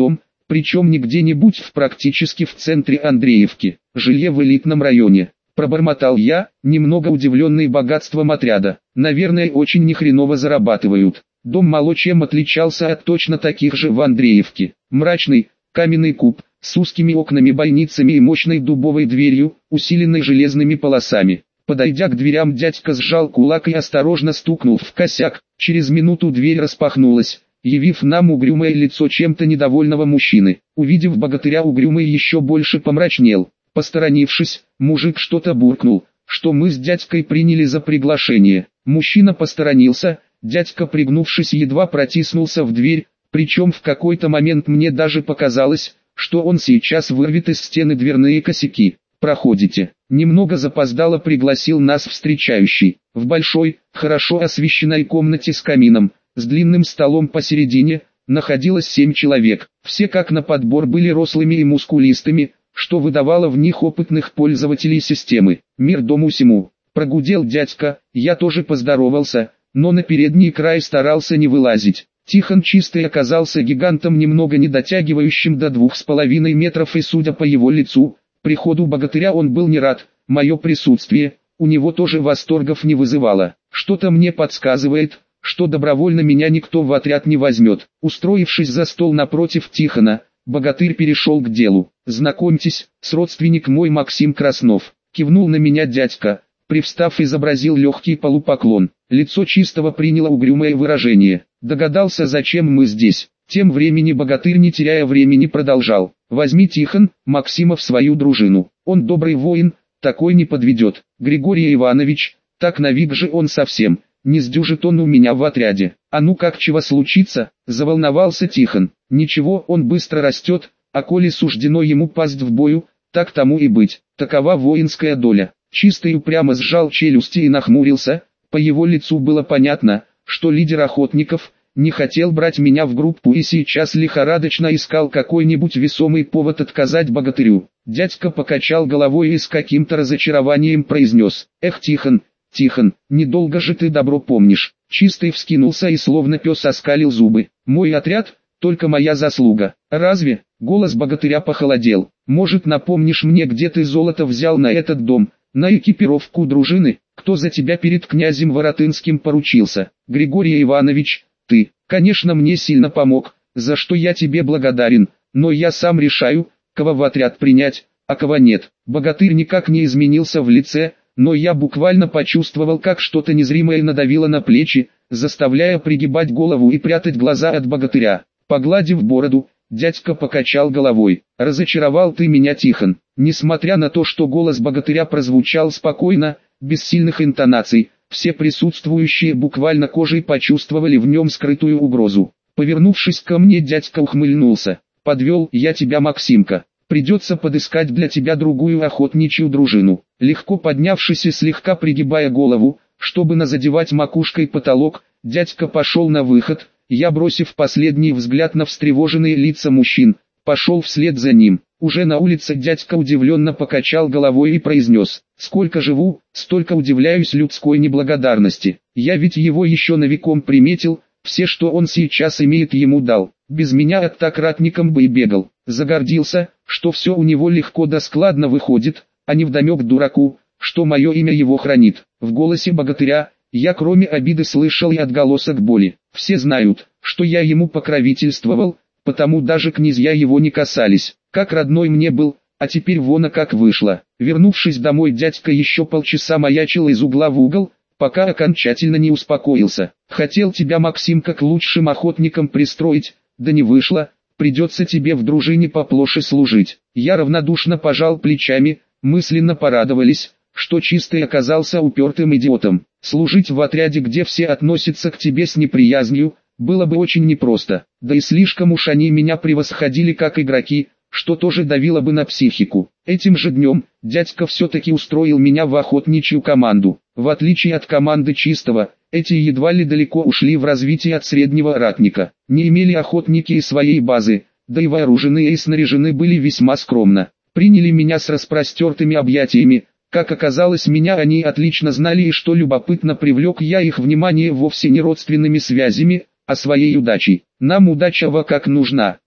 причем не где-нибудь в практически в центре Андреевки, жилье в элитном районе. Пробормотал я, немного удивленный богатством отряда. Наверное, очень нехреново зарабатывают. Дом мало чем отличался от точно таких же в Андреевке. Мрачный, каменный куб, с узкими окнами-бойницами и мощной дубовой дверью, усиленной железными полосами. Подойдя к дверям, дядька сжал кулак и осторожно стукнул в косяк. Через минуту дверь распахнулась, явив нам угрюмое лицо чем-то недовольного мужчины. Увидев богатыря, угрюмый еще больше помрачнел. Посторонившись, мужик что-то буркнул, что мы с дядькой приняли за приглашение. Мужчина посторонился, дядька, пригнувшись, едва протиснулся в дверь, причем в какой-то момент мне даже показалось, что он сейчас вырвет из стены дверные косяки. «Проходите». Немного запоздало пригласил нас встречающий. В большой, хорошо освещенной комнате с камином, с длинным столом посередине, находилось семь человек. Все как на подбор были рослыми и мускулистыми, что выдавало в них опытных пользователей системы. «Мир дому сему», прогудел дядька, я тоже поздоровался, но на передний край старался не вылазить. Тихон Чистый оказался гигантом, немного не дотягивающим до двух с половиной метров, и судя по его лицу, приходу богатыря он был не рад. Мое присутствие у него тоже восторгов не вызывало. Что-то мне подсказывает, что добровольно меня никто в отряд не возьмет. Устроившись за стол напротив Тихона, богатырь перешел к делу. «Знакомьтесь, с родственник мой Максим Краснов». Кивнул на меня дядька, привстав, изобразил легкий полупоклон. Лицо Чистого приняло угрюмое выражение. Догадался, зачем мы здесь. Тем временем богатырь, не теряя времени, продолжал. «Возьми, Тихон, Максима в свою дружину. Он добрый воин, такой не подведет. Григорий Иванович, так навик же он совсем, не сдюжит он у меня в отряде. А ну как чего случится?» — заволновался Тихон. «Ничего, он быстро растет, а коли суждено ему пасть в бою, так тому и быть. Такова воинская доля». Чистый упрямо сжал челюсти и нахмурился. По его лицу было понятно, что лидер охотников не хотел брать меня в группу и сейчас лихорадочно искал какой-нибудь весомый повод отказать богатырю. Дядька покачал головой и с каким-то разочарованием произнес: «Эх, Тихон, Тихон, недолго же ты добро помнишь». Чистый вскинулся и словно пес оскалил зубы. «Мой отряд, только моя заслуга. Разве?» Голос богатыря похолодел. «Может, напомнишь мне, где ты золото взял на этот дом, на экипировку дружины? Кто за тебя перед князем Воротынским поручился?» «Григорий Иванович, ты, конечно, мне сильно помог, за что я тебе благодарен, но я сам решаю, кого в отряд принять, а кого нет». Богатырь никак не изменился в лице, но я буквально почувствовал, как что-то незримое надавило на плечи, заставляя пригибать голову и прятать глаза от богатыря. Погладив бороду, дядька покачал головой. «Разочаровал ты меня, Тихон». Несмотря на то, что голос богатыря прозвучал спокойно, без сильных интонаций, все присутствующие буквально кожей почувствовали в нем скрытую угрозу. Повернувшись ко мне, дядька ухмыльнулся. «Подвел я тебя, Максимка. Придется подыскать для тебя другую охотничью дружину». Легко поднявшись и слегка пригибая голову, чтобы не задевать макушкой потолок, дядька пошел на выход. Я, бросив последний взгляд на встревоженные лица мужчин, пошел вслед за ним. Уже на улице дядька удивленно покачал головой и произнес: «Сколько живу, столько удивляюсь людской неблагодарности. Я ведь его еще новиком приметил, все, что он сейчас имеет, ему дал. Без меня оттократником бы и бегал. Загордился, что все у него легко да складно выходит, а невдомек дураку, что мое имя его хранит». В голосе богатыря я кроме обиды слышал и отголосок боли. Все знают, что я ему покровительствовал, потому даже князья его не касались. Как родной мне был, а теперь вон, а как вышло. Вернувшись домой, дядька еще полчаса маячил из угла в угол, пока окончательно не успокоился. «Хотел тебя, Максим, как лучшим охотником пристроить, да не вышло, придется тебе в дружине поплоше служить». Я равнодушно пожал плечами, мысленно порадовались, что Чистый оказался упертым идиотом. Служить в отряде, где все относятся к тебе с неприязнью, было бы очень непросто, да и слишком уж они меня превосходили как игроки, что тоже давило бы на психику. Этим же днем, дядька все-таки устроил меня в охотничью команду. В отличие от команды Чистого, эти едва ли далеко ушли в развитии от среднего ратника. Не имели охотники и своей базы, да и вооружены и снаряжены были весьма скромно. Приняли меня с распростертыми объятиями. Как оказалось, меня они отлично знали, и что любопытно, привлек я их внимание вовсе не родственными связями, а своей удачей. Нам удача во как нужна.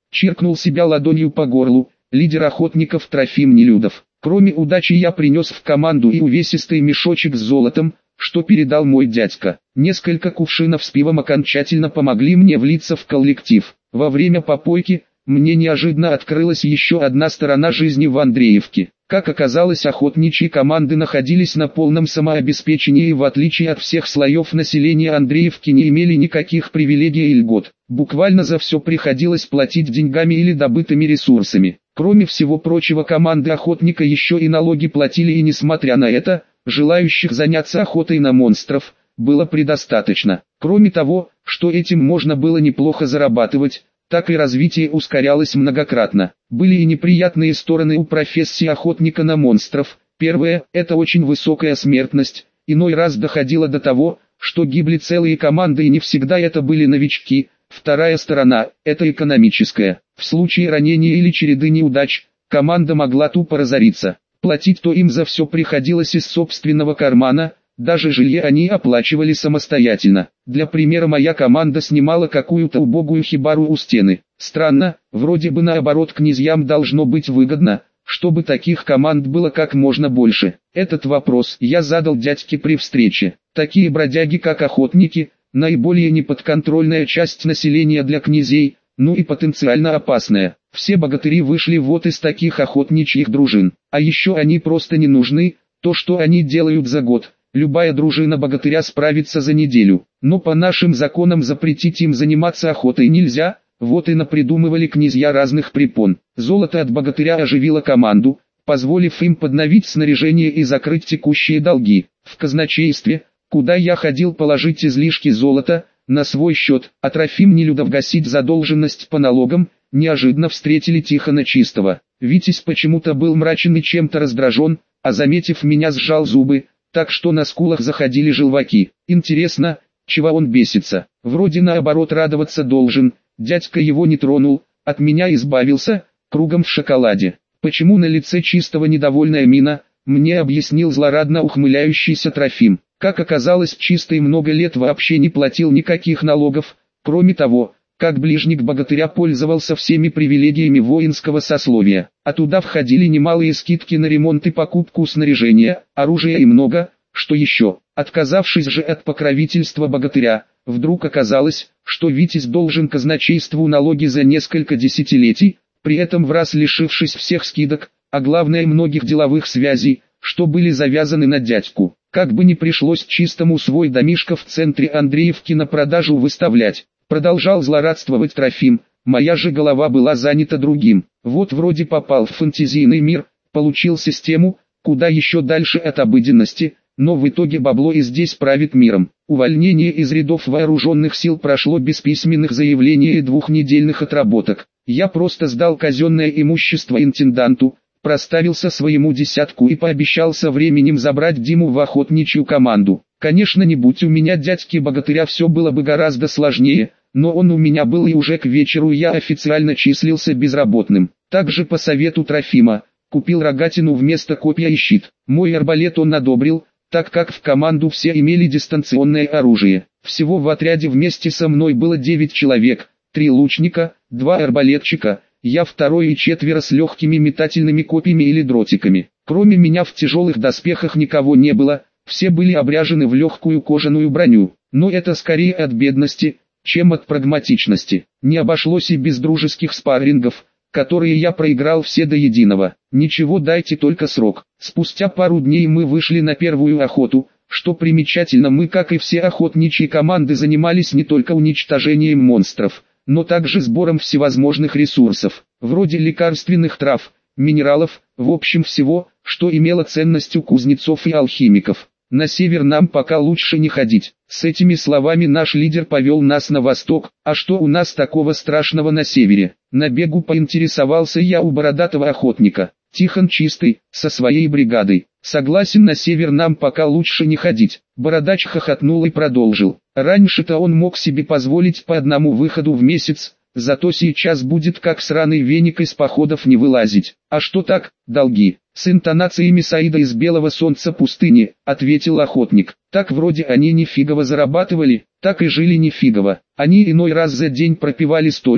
Чиркнул себя ладонью по горлу, лидер охотников Трофим Нелюдов. Кроме удачи я принес в команду и увесистый мешочек с золотом, что передал мой дядька. Несколько кувшинов с пивом окончательно помогли мне влиться в коллектив. Во время попойки, мне неожиданно открылась еще одна сторона жизни в Андреевке. Как оказалось, охотничьи команды находились на полном самообеспечении и в отличие от всех слоев населения Андреевки не имели никаких привилегий и льгот. Буквально за все приходилось платить деньгами или добытыми ресурсами. Кроме всего прочего, команды охотника еще и налоги платили, и несмотря на это, желающих заняться охотой на монстров было предостаточно. Кроме того, что этим можно было неплохо зарабатывать, так и развитие ускорялось многократно. Были и неприятные стороны у профессии охотника на монстров. Первое – это очень высокая смертность. Иной раз доходило до того, что гибли целые команды, и не всегда это были новички. Вторая сторона – это экономическая. В случае ранения или череды неудач, команда могла тупо разориться. Платить то им за все приходилось из собственного кармана, даже жилье они оплачивали самостоятельно. Для примера, моя команда снимала какую-то убогую хибару у стены. Странно, вроде бы наоборот, князьям должно быть выгодно, чтобы таких команд было как можно больше. Этот вопрос я задал дядьке при встрече. Такие бродяги, как охотники, наиболее неподконтрольная часть населения для князей, ну и потенциально опасная. Все богатыри вышли вот из таких охотничьих дружин. А еще они просто не нужны, то что они делают за год. Любая дружина богатыря справится за неделю, но по нашим законам запретить им заниматься охотой нельзя, вот и напридумывали князья разных препон. Золото от богатыря оживило команду, позволив им подновить снаряжение и закрыть текущие долги. В казначействе, куда я ходил положить излишки золота, на свой счет, а Трофим Нелюдов гасить задолженность по налогам, неожиданно встретили Тихона Чистого. Витязь почему-то был мрачен и чем-то раздражен, а заметив меня сжал зубы, так что на скулах заходили желваки. Интересно, чего он бесится? Вроде наоборот радоваться должен, дядька его не тронул, от меня избавился, кругом в шоколаде. Почему на лице Чистого недовольная мина, мне объяснил злорадно ухмыляющийся Трофим. Как оказалось, Чистый много лет вообще не платил никаких налогов, кроме того, как ближник богатыря пользовался всеми привилегиями воинского сословия, а туда входили немалые скидки на ремонт и покупку снаряжения, оружия и много, что еще. Отказавшись же от покровительства богатыря, вдруг оказалось, что Витязь должен казначейству налоги за несколько десятилетий, при этом в раз лишившись всех скидок, а главное многих деловых связей, что были завязаны на дядьку. Как бы ни пришлось Чистому свой домишко в центре Андреевки на продажу выставлять. Продолжал злорадствовать Трофим, моя же голова была занята другим. Вот вроде попал в фэнтезийный мир, получил систему, куда еще дальше от обыденности, но в итоге бабло и здесь правит миром. Увольнение из рядов вооруженных сил прошло без письменных заявлений и двухнедельных отработок. Я просто сдал казенное имущество интенданту, проставился своему десятку и пообещал со временем забрать Диму в охотничью команду. Конечно, не будь у меня дядьки-богатыря, все было бы гораздо сложнее, но он у меня был, и уже к вечеру я официально числился безработным. Также по совету Трофима, купил рогатину вместо копья и щит. Мой арбалет он одобрил, так как в команду все имели дистанционное оружие. Всего в отряде вместе со мной было девять человек, три лучника, два арбалетчика, я второй и четверо с легкими метательными копьями или дротиками. Кроме меня в тяжелых доспехах никого не было, все были обряжены в легкую кожаную броню, но это скорее от бедности, чем от прагматичности. Не обошлось и без дружеских спаррингов, которые я проиграл все до единого. Ничего, дайте только срок. Спустя пару дней мы вышли на первую охоту. Что примечательно, мы, как и все охотничьи команды, занимались не только уничтожением монстров, но также сбором всевозможных ресурсов, вроде лекарственных трав, минералов, в общем всего, что имело ценность у кузнецов и алхимиков. На север нам пока лучше не ходить. С этими словами наш лидер повел нас на восток. А что у нас такого страшного на севере? На бегу поинтересовался я у бородатого охотника. Тихон Чистый, со своей бригадой. Согласен, на север нам пока лучше не ходить. Бородач хохотнул и продолжил. Раньше-то он мог себе позволить по одному выходу в месяц, зато сейчас будет как сраный веник из походов не вылазить. А что так, долги? С интонациями Саида из «Белого солнца пустыни», ответил охотник. Так вроде они нифигово зарабатывали, так и жили нифигово. Они иной раз за день пропивали столько,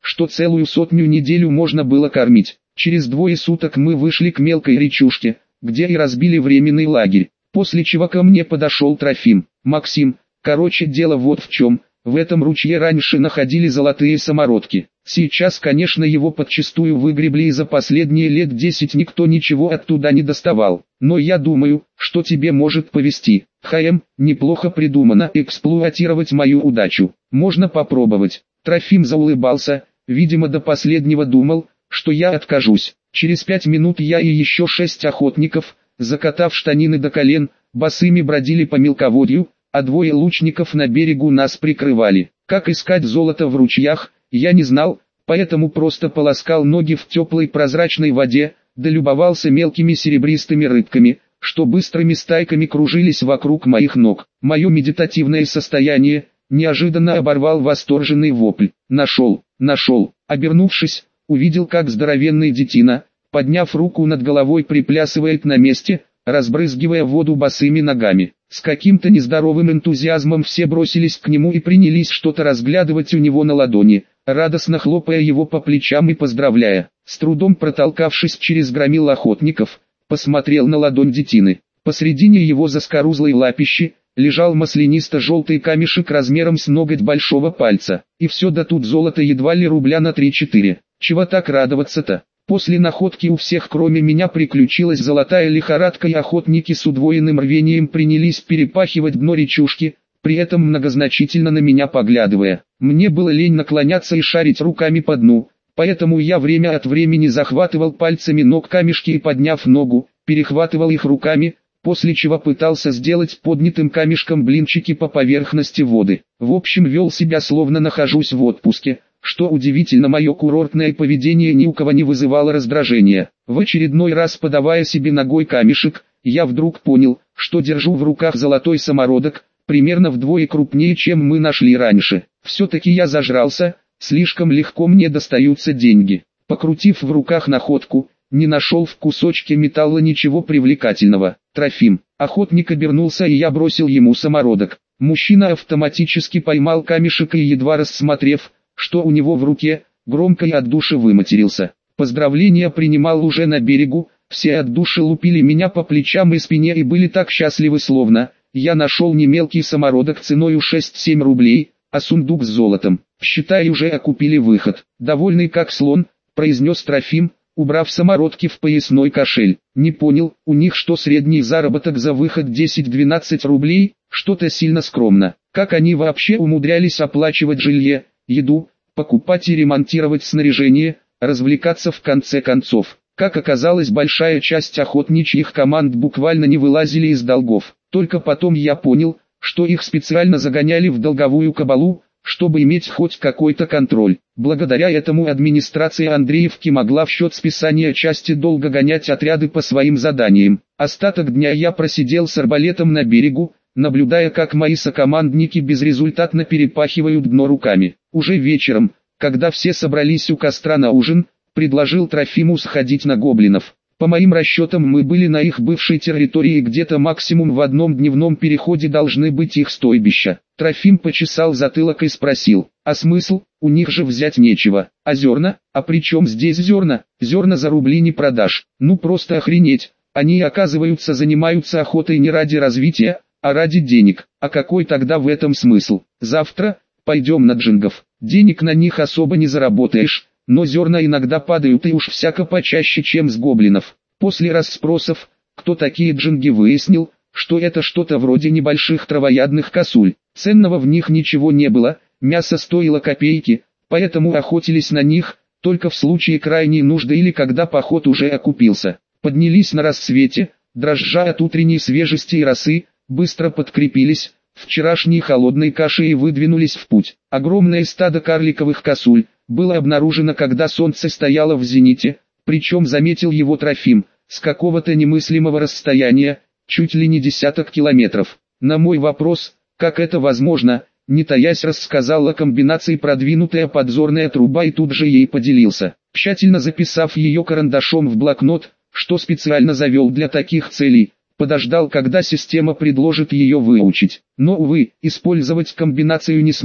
что целую сотню неделю можно было кормить. Через двое суток мы вышли к мелкой речушке, где и разбили временный лагерь, после чего ко мне подошел Трофим. «Максим, короче дело вот в чем, в этом ручье раньше находили золотые самородки. Сейчас, конечно, его подчистую выгребли и за последние лет десять никто ничего оттуда не доставал. Но я думаю, что тебе может повезти. ХМ, неплохо придумано эксплуатировать мою удачу. Можно попробовать». Трофим заулыбался, видимо до последнего думал, что я откажусь. Через пять минут я и еще шесть охотников, закатав штанины до колен, босыми бродили по мелководью, а двое лучников на берегу нас прикрывали. Как искать золото в ручьях, я не знал, поэтому просто полоскал ноги в теплой прозрачной воде, да любовался мелкими серебристыми рыбками, что быстрыми стайками кружились вокруг моих ног. Мое медитативное состояние неожиданно оборвал восторженный вопль. Нашел, нашел. Обернувшись, увидел, как здоровенный детина, подняв руку над головой, приплясывает на месте, разбрызгивая воду босыми ногами. С каким-то нездоровым энтузиазмом все бросились к нему и принялись что-то разглядывать у него на ладони, радостно хлопая его по плечам и поздравляя. С трудом протолкавшись через громил охотников, посмотрел на ладонь детины. Посредине его заскорузлой лапищи лежал маслянисто-желтый камешек размером с ноготь большого пальца. И все, да тут золото едва ли рубля на три-четыре. Чего так радоваться-то? После находки у всех кроме меня приключилась золотая лихорадка, и охотники с удвоенным рвением принялись перепахивать дно речушки, при этом многозначительно на меня поглядывая. Мне было лень наклоняться и шарить руками по дну, поэтому я время от времени захватывал пальцами ног камешки и, подняв ногу, перехватывал их руками, после чего пытался сделать поднятым камешком блинчики по поверхности воды. В общем, вел себя словно нахожусь в отпуске. Что удивительно, мое курортное поведение ни у кого не вызывало раздражения. В очередной раз, подавая себе ногой камешек, я вдруг понял, что держу в руках золотой самородок, примерно вдвое крупнее, чем мы нашли раньше. Все-таки я зажрался, слишком легко мне достаются деньги. Покрутив в руках находку, не нашел в кусочке металла ничего привлекательного. Трофим. Охотник обернулся, и я бросил ему самородок. Мужчина автоматически поймал камешек и, едва рассмотрев, что у него в руке, громко и от души выматерился. Поздравления принимал уже на берегу, все от души лупили меня по плечам и спине и были так счастливы, словно я нашел не мелкий самородок ценою шесть-семь рублей, а сундук с золотом. Считай, уже окупили выход. Довольный как слон, произнес Трофим, убрав самородки в поясной кошель. Не понял, у них что, средний заработок за выход десять-двенадцать рублей? Что-то сильно скромно. Как они вообще умудрялись оплачивать жилье, еду, покупать и ремонтировать снаряжение, развлекаться в конце концов? Как оказалось, большая часть охотничьих команд буквально не вылазили из долгов. Только потом я понял, что их специально загоняли в долговую кабалу, чтобы иметь хоть какой-то контроль. Благодаря этому администрация Андреевки могла в счет списания части долга гонять отряды по своим заданиям. Остаток дня я просидел с арбалетом на берегу, наблюдая, как мои сокомандники безрезультатно перепахивают дно руками. Уже вечером, когда все собрались у костра на ужин, предложил Трофиму сходить на гоблинов. По моим расчетам, мы были на их бывшей территории, где-то максимум в одном дневном переходе должны быть их стойбища. Трофим почесал затылок и спросил: а смысл? У них же взять нечего. А зерна? А при чем здесь зерна? Зерна за рубли не продашь. Ну просто охренеть. Они, оказывается, занимаются охотой не ради развития, а ради денег. А какой тогда в этом смысл? Завтра пойдем на джингов. Денег на них особо не заработаешь, но зерна иногда падают, и уж всяко почаще, чем с гоблинов. После расспросов, кто такие джинги, выяснил, что это что-то вроде небольших травоядных косуль. Ценного в них ничего не было, мясо стоило копейки, поэтому охотились на них только в случае крайней нужды или когда поход уже окупился. Поднялись на рассвете, дрожа от утренней свежести и росы, быстро подкрепились вчерашней холодной кашей и выдвинулись в путь. Огромное стадо карликовых косуль было обнаружено, когда солнце стояло в зените, причем заметил его Трофим с какого-то немыслимого расстояния, чуть ли не десяток километров. На мой вопрос, как это возможно, не таясь рассказал о комбинации продвинутая подзорная труба и тут же ей поделился, тщательно записав ее карандашом в блокнот, что специально завел для таких целей. Подождал, когда система предложит ее выучить. Но, увы, использовать комбинацию не смог,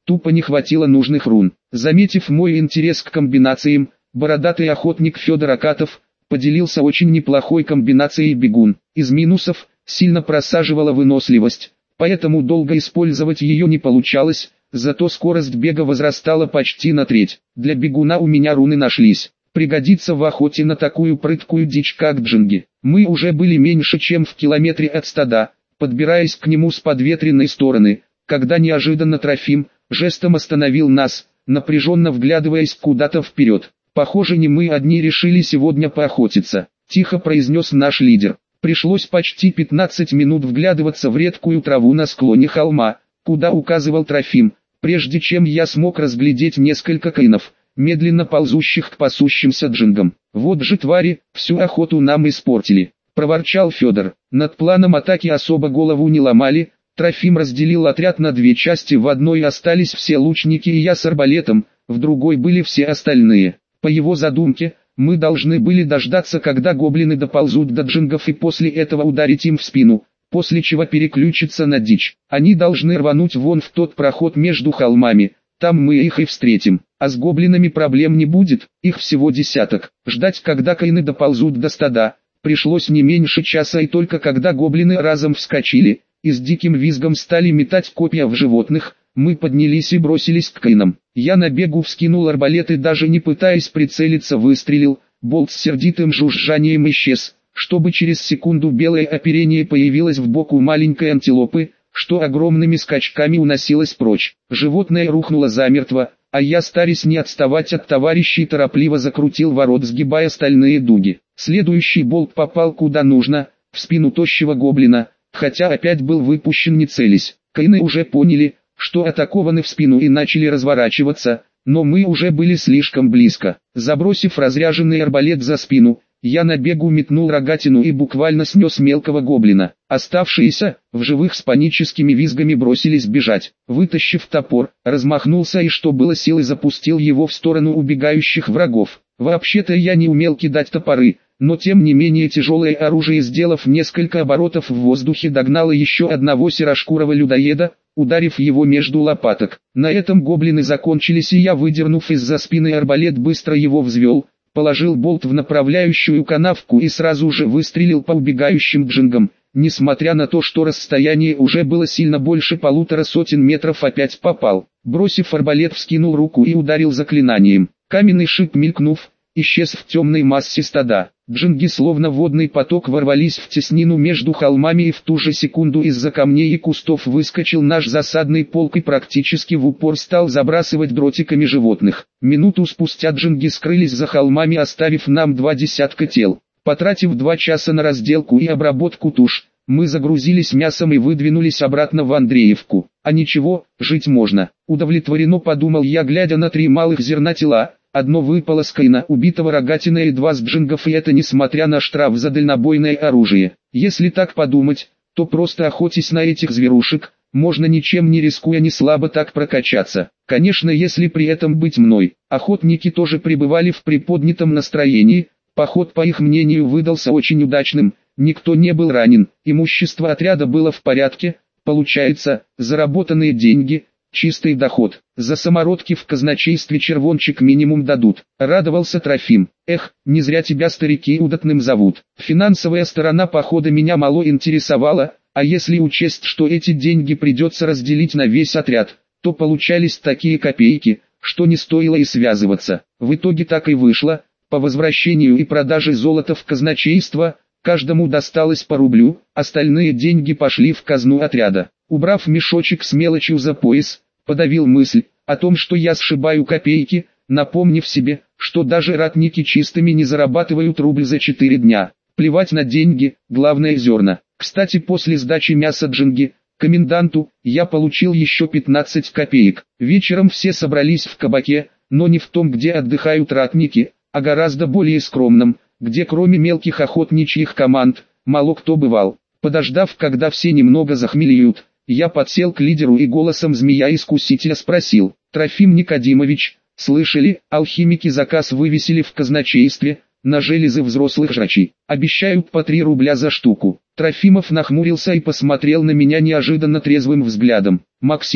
тупо не хватило нужных рун. Заметив мой интерес к комбинациям, бородатый охотник Федор Акатов поделился очень неплохой комбинацией бегун. Из минусов сильно просаживала выносливость, поэтому долго использовать ее не получалось, зато скорость бега возрастала почти на треть. Для бегуна у меня руны нашлись. Пригодится в охоте на такую прыткую дичь, как джинги. Мы уже были меньше, чем в километре от стада, подбираясь к нему с подветренной стороны, когда неожиданно Трофим жестом остановил нас, напряженно вглядываясь куда-то вперед. «Похоже, не мы одни решили сегодня поохотиться», – тихо произнес наш лидер. Пришлось почти пятнадцать минут вглядываться в редкую траву на склоне холма, куда указывал Трофим, прежде чем я смог разглядеть несколько каинов, медленно ползущих к пасущимся джингам. «Вот же твари, всю охоту нам испортили», – проворчал Федор. Над планом атаки особо голову не ломали. Трофим разделил отряд на две части, в одной остались все лучники и я с арбалетом, в другой были все остальные. По его задумке, мы должны были дождаться, когда гоблины доползут до джингов, и после этого ударить им в спину, после чего переключиться на дичь. Они должны рвануть вон в тот проход между холмами, там мы их и встретим. А с гоблинами проблем не будет, их всего десяток. Ждать, когда каины доползут до стада, пришлось не меньше часа, и только когда гоблины разом вскочили и с диким визгом стали метать копья в животных, мы поднялись и бросились к каинам. Я на бегу вскинул арбалет и, даже не пытаясь прицелиться, выстрелил. Болт с сердитым жужжанием исчез, чтобы через секунду белое оперение появилось в боку маленькой антилопы, что огромными скачками уносилось прочь. Животное рухнуло замертво, а я, стараясь не отставать от товарищей, торопливо закрутил ворот, сгибая стальные дуги. Следующий болт попал куда нужно, в спину тощего гоблина, хотя опять был выпущен не целясь. Каины уже поняли, что атакованы в спину, и начали разворачиваться, но мы уже были слишком близко. Забросив разряженный арбалет за спину, я на бегу метнул рогатину и буквально снес мелкого гоблина. Оставшиеся, в живых, с паническими визгами бросились бежать. Вытащив топор, размахнулся и что было силы запустил его в сторону убегающих врагов. Вообще-то я не умел кидать топоры, но тем не менее тяжелое оружие, сделав несколько оборотов в воздухе, догнало еще одного серошкурого людоеда, ударив его между лопаток. На этом гоблины закончились, и я, выдернув из-за спины арбалет, быстро его взвел, положил болт в направляющую канавку и сразу же выстрелил по убегающим джингам. Несмотря на то, что расстояние уже было сильно больше полутора сотен метров, опять попал. Бросив арбалет, вскинул руку и ударил заклинанием. Каменный шип, мелькнув, исчез в темной массе стада. Джинги, словно водный поток, ворвались в теснину между холмами, и в ту же секунду из-за камней и кустов выскочил наш засадный полк и практически в упор стал забрасывать дротиками животных. Минуту спустя джинги скрылись за холмами, оставив нам два десятка тел. Потратив два часа на разделку и обработку туш, мы загрузились мясом и выдвинулись обратно в Андреевку. А ничего, жить можно. Удовлетворенно подумал я, глядя на три малых зерна тела. Одно выпало с каина, убитого рогатиной, и два с джингов, и это несмотря на штраф за дальнобойное оружие. Если так подумать, то просто охотясь на этих зверушек, можно, ничем не рискуя, не слабо так прокачаться. Конечно, если при этом быть мной. Охотники тоже пребывали в приподнятом настроении. Поход, по их мнению, выдался очень удачным, никто не был ранен, имущество отряда было в порядке, получается, заработанные деньги, чистый доход. За самородки в казначействе червончик минимум дадут. Радовался Трофим. Эх, не зря тебя старики удатным зовут. Финансовая сторона похода меня мало интересовала, а если учесть, что эти деньги придется разделить на весь отряд, то получались такие копейки, что не стоило и связываться. В итоге так и вышло. По возвращению и продаже золота в казначейство, каждому досталось по рублю, остальные деньги пошли в казну отряда. Убрав мешочек с мелочью за пояс, подавил мысль о том, что я сшибаю копейки, напомнив себе, что даже ратники чистыми не зарабатывают рубль за четыре дня. Плевать на деньги, главное зерна. Кстати, после сдачи мяса джинги, коменданту, я получил еще пятнадцать копеек. Вечером все собрались в кабаке, но не в том, где отдыхают ратники, а гораздо более скромном, где кроме мелких охотничьих команд, мало кто бывал. Подождав, когда все немного захмелеют, я подсел к лидеру и голосом змея-искусителя спросил: «Трофим Никодимович, слышали, алхимики заказ вывесили в казначействе на железы взрослых жрачей, обещают по три рубля за штуку». Трофимов нахмурился и посмотрел на меня неожиданно трезвым взглядом. «Максим,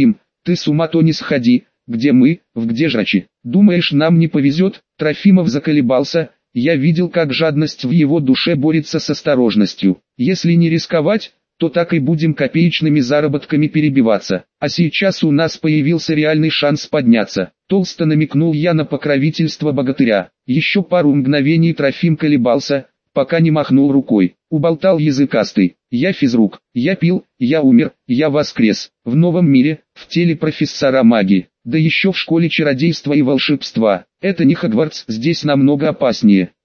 Ты с ума то не сходи, где мы, в где жрачи? Думаешь, нам не повезет? Трофимов заколебался, я видел, как жадность в его душе борется с осторожностью. Если не рисковать, то так и будем копеечными заработками перебиваться. А сейчас у нас появился реальный шанс подняться. Толсто намекнул я на покровительство богатыря. Еще пару мгновений Трофим колебался, пока не махнул рукой. Уболтал языкастый. Я физрук, я пил, я умер, я воскрес. В новом мире, в теле профессора магии. Да еще в школе чародейства и волшебства. Это не Хогвартс, здесь намного опаснее.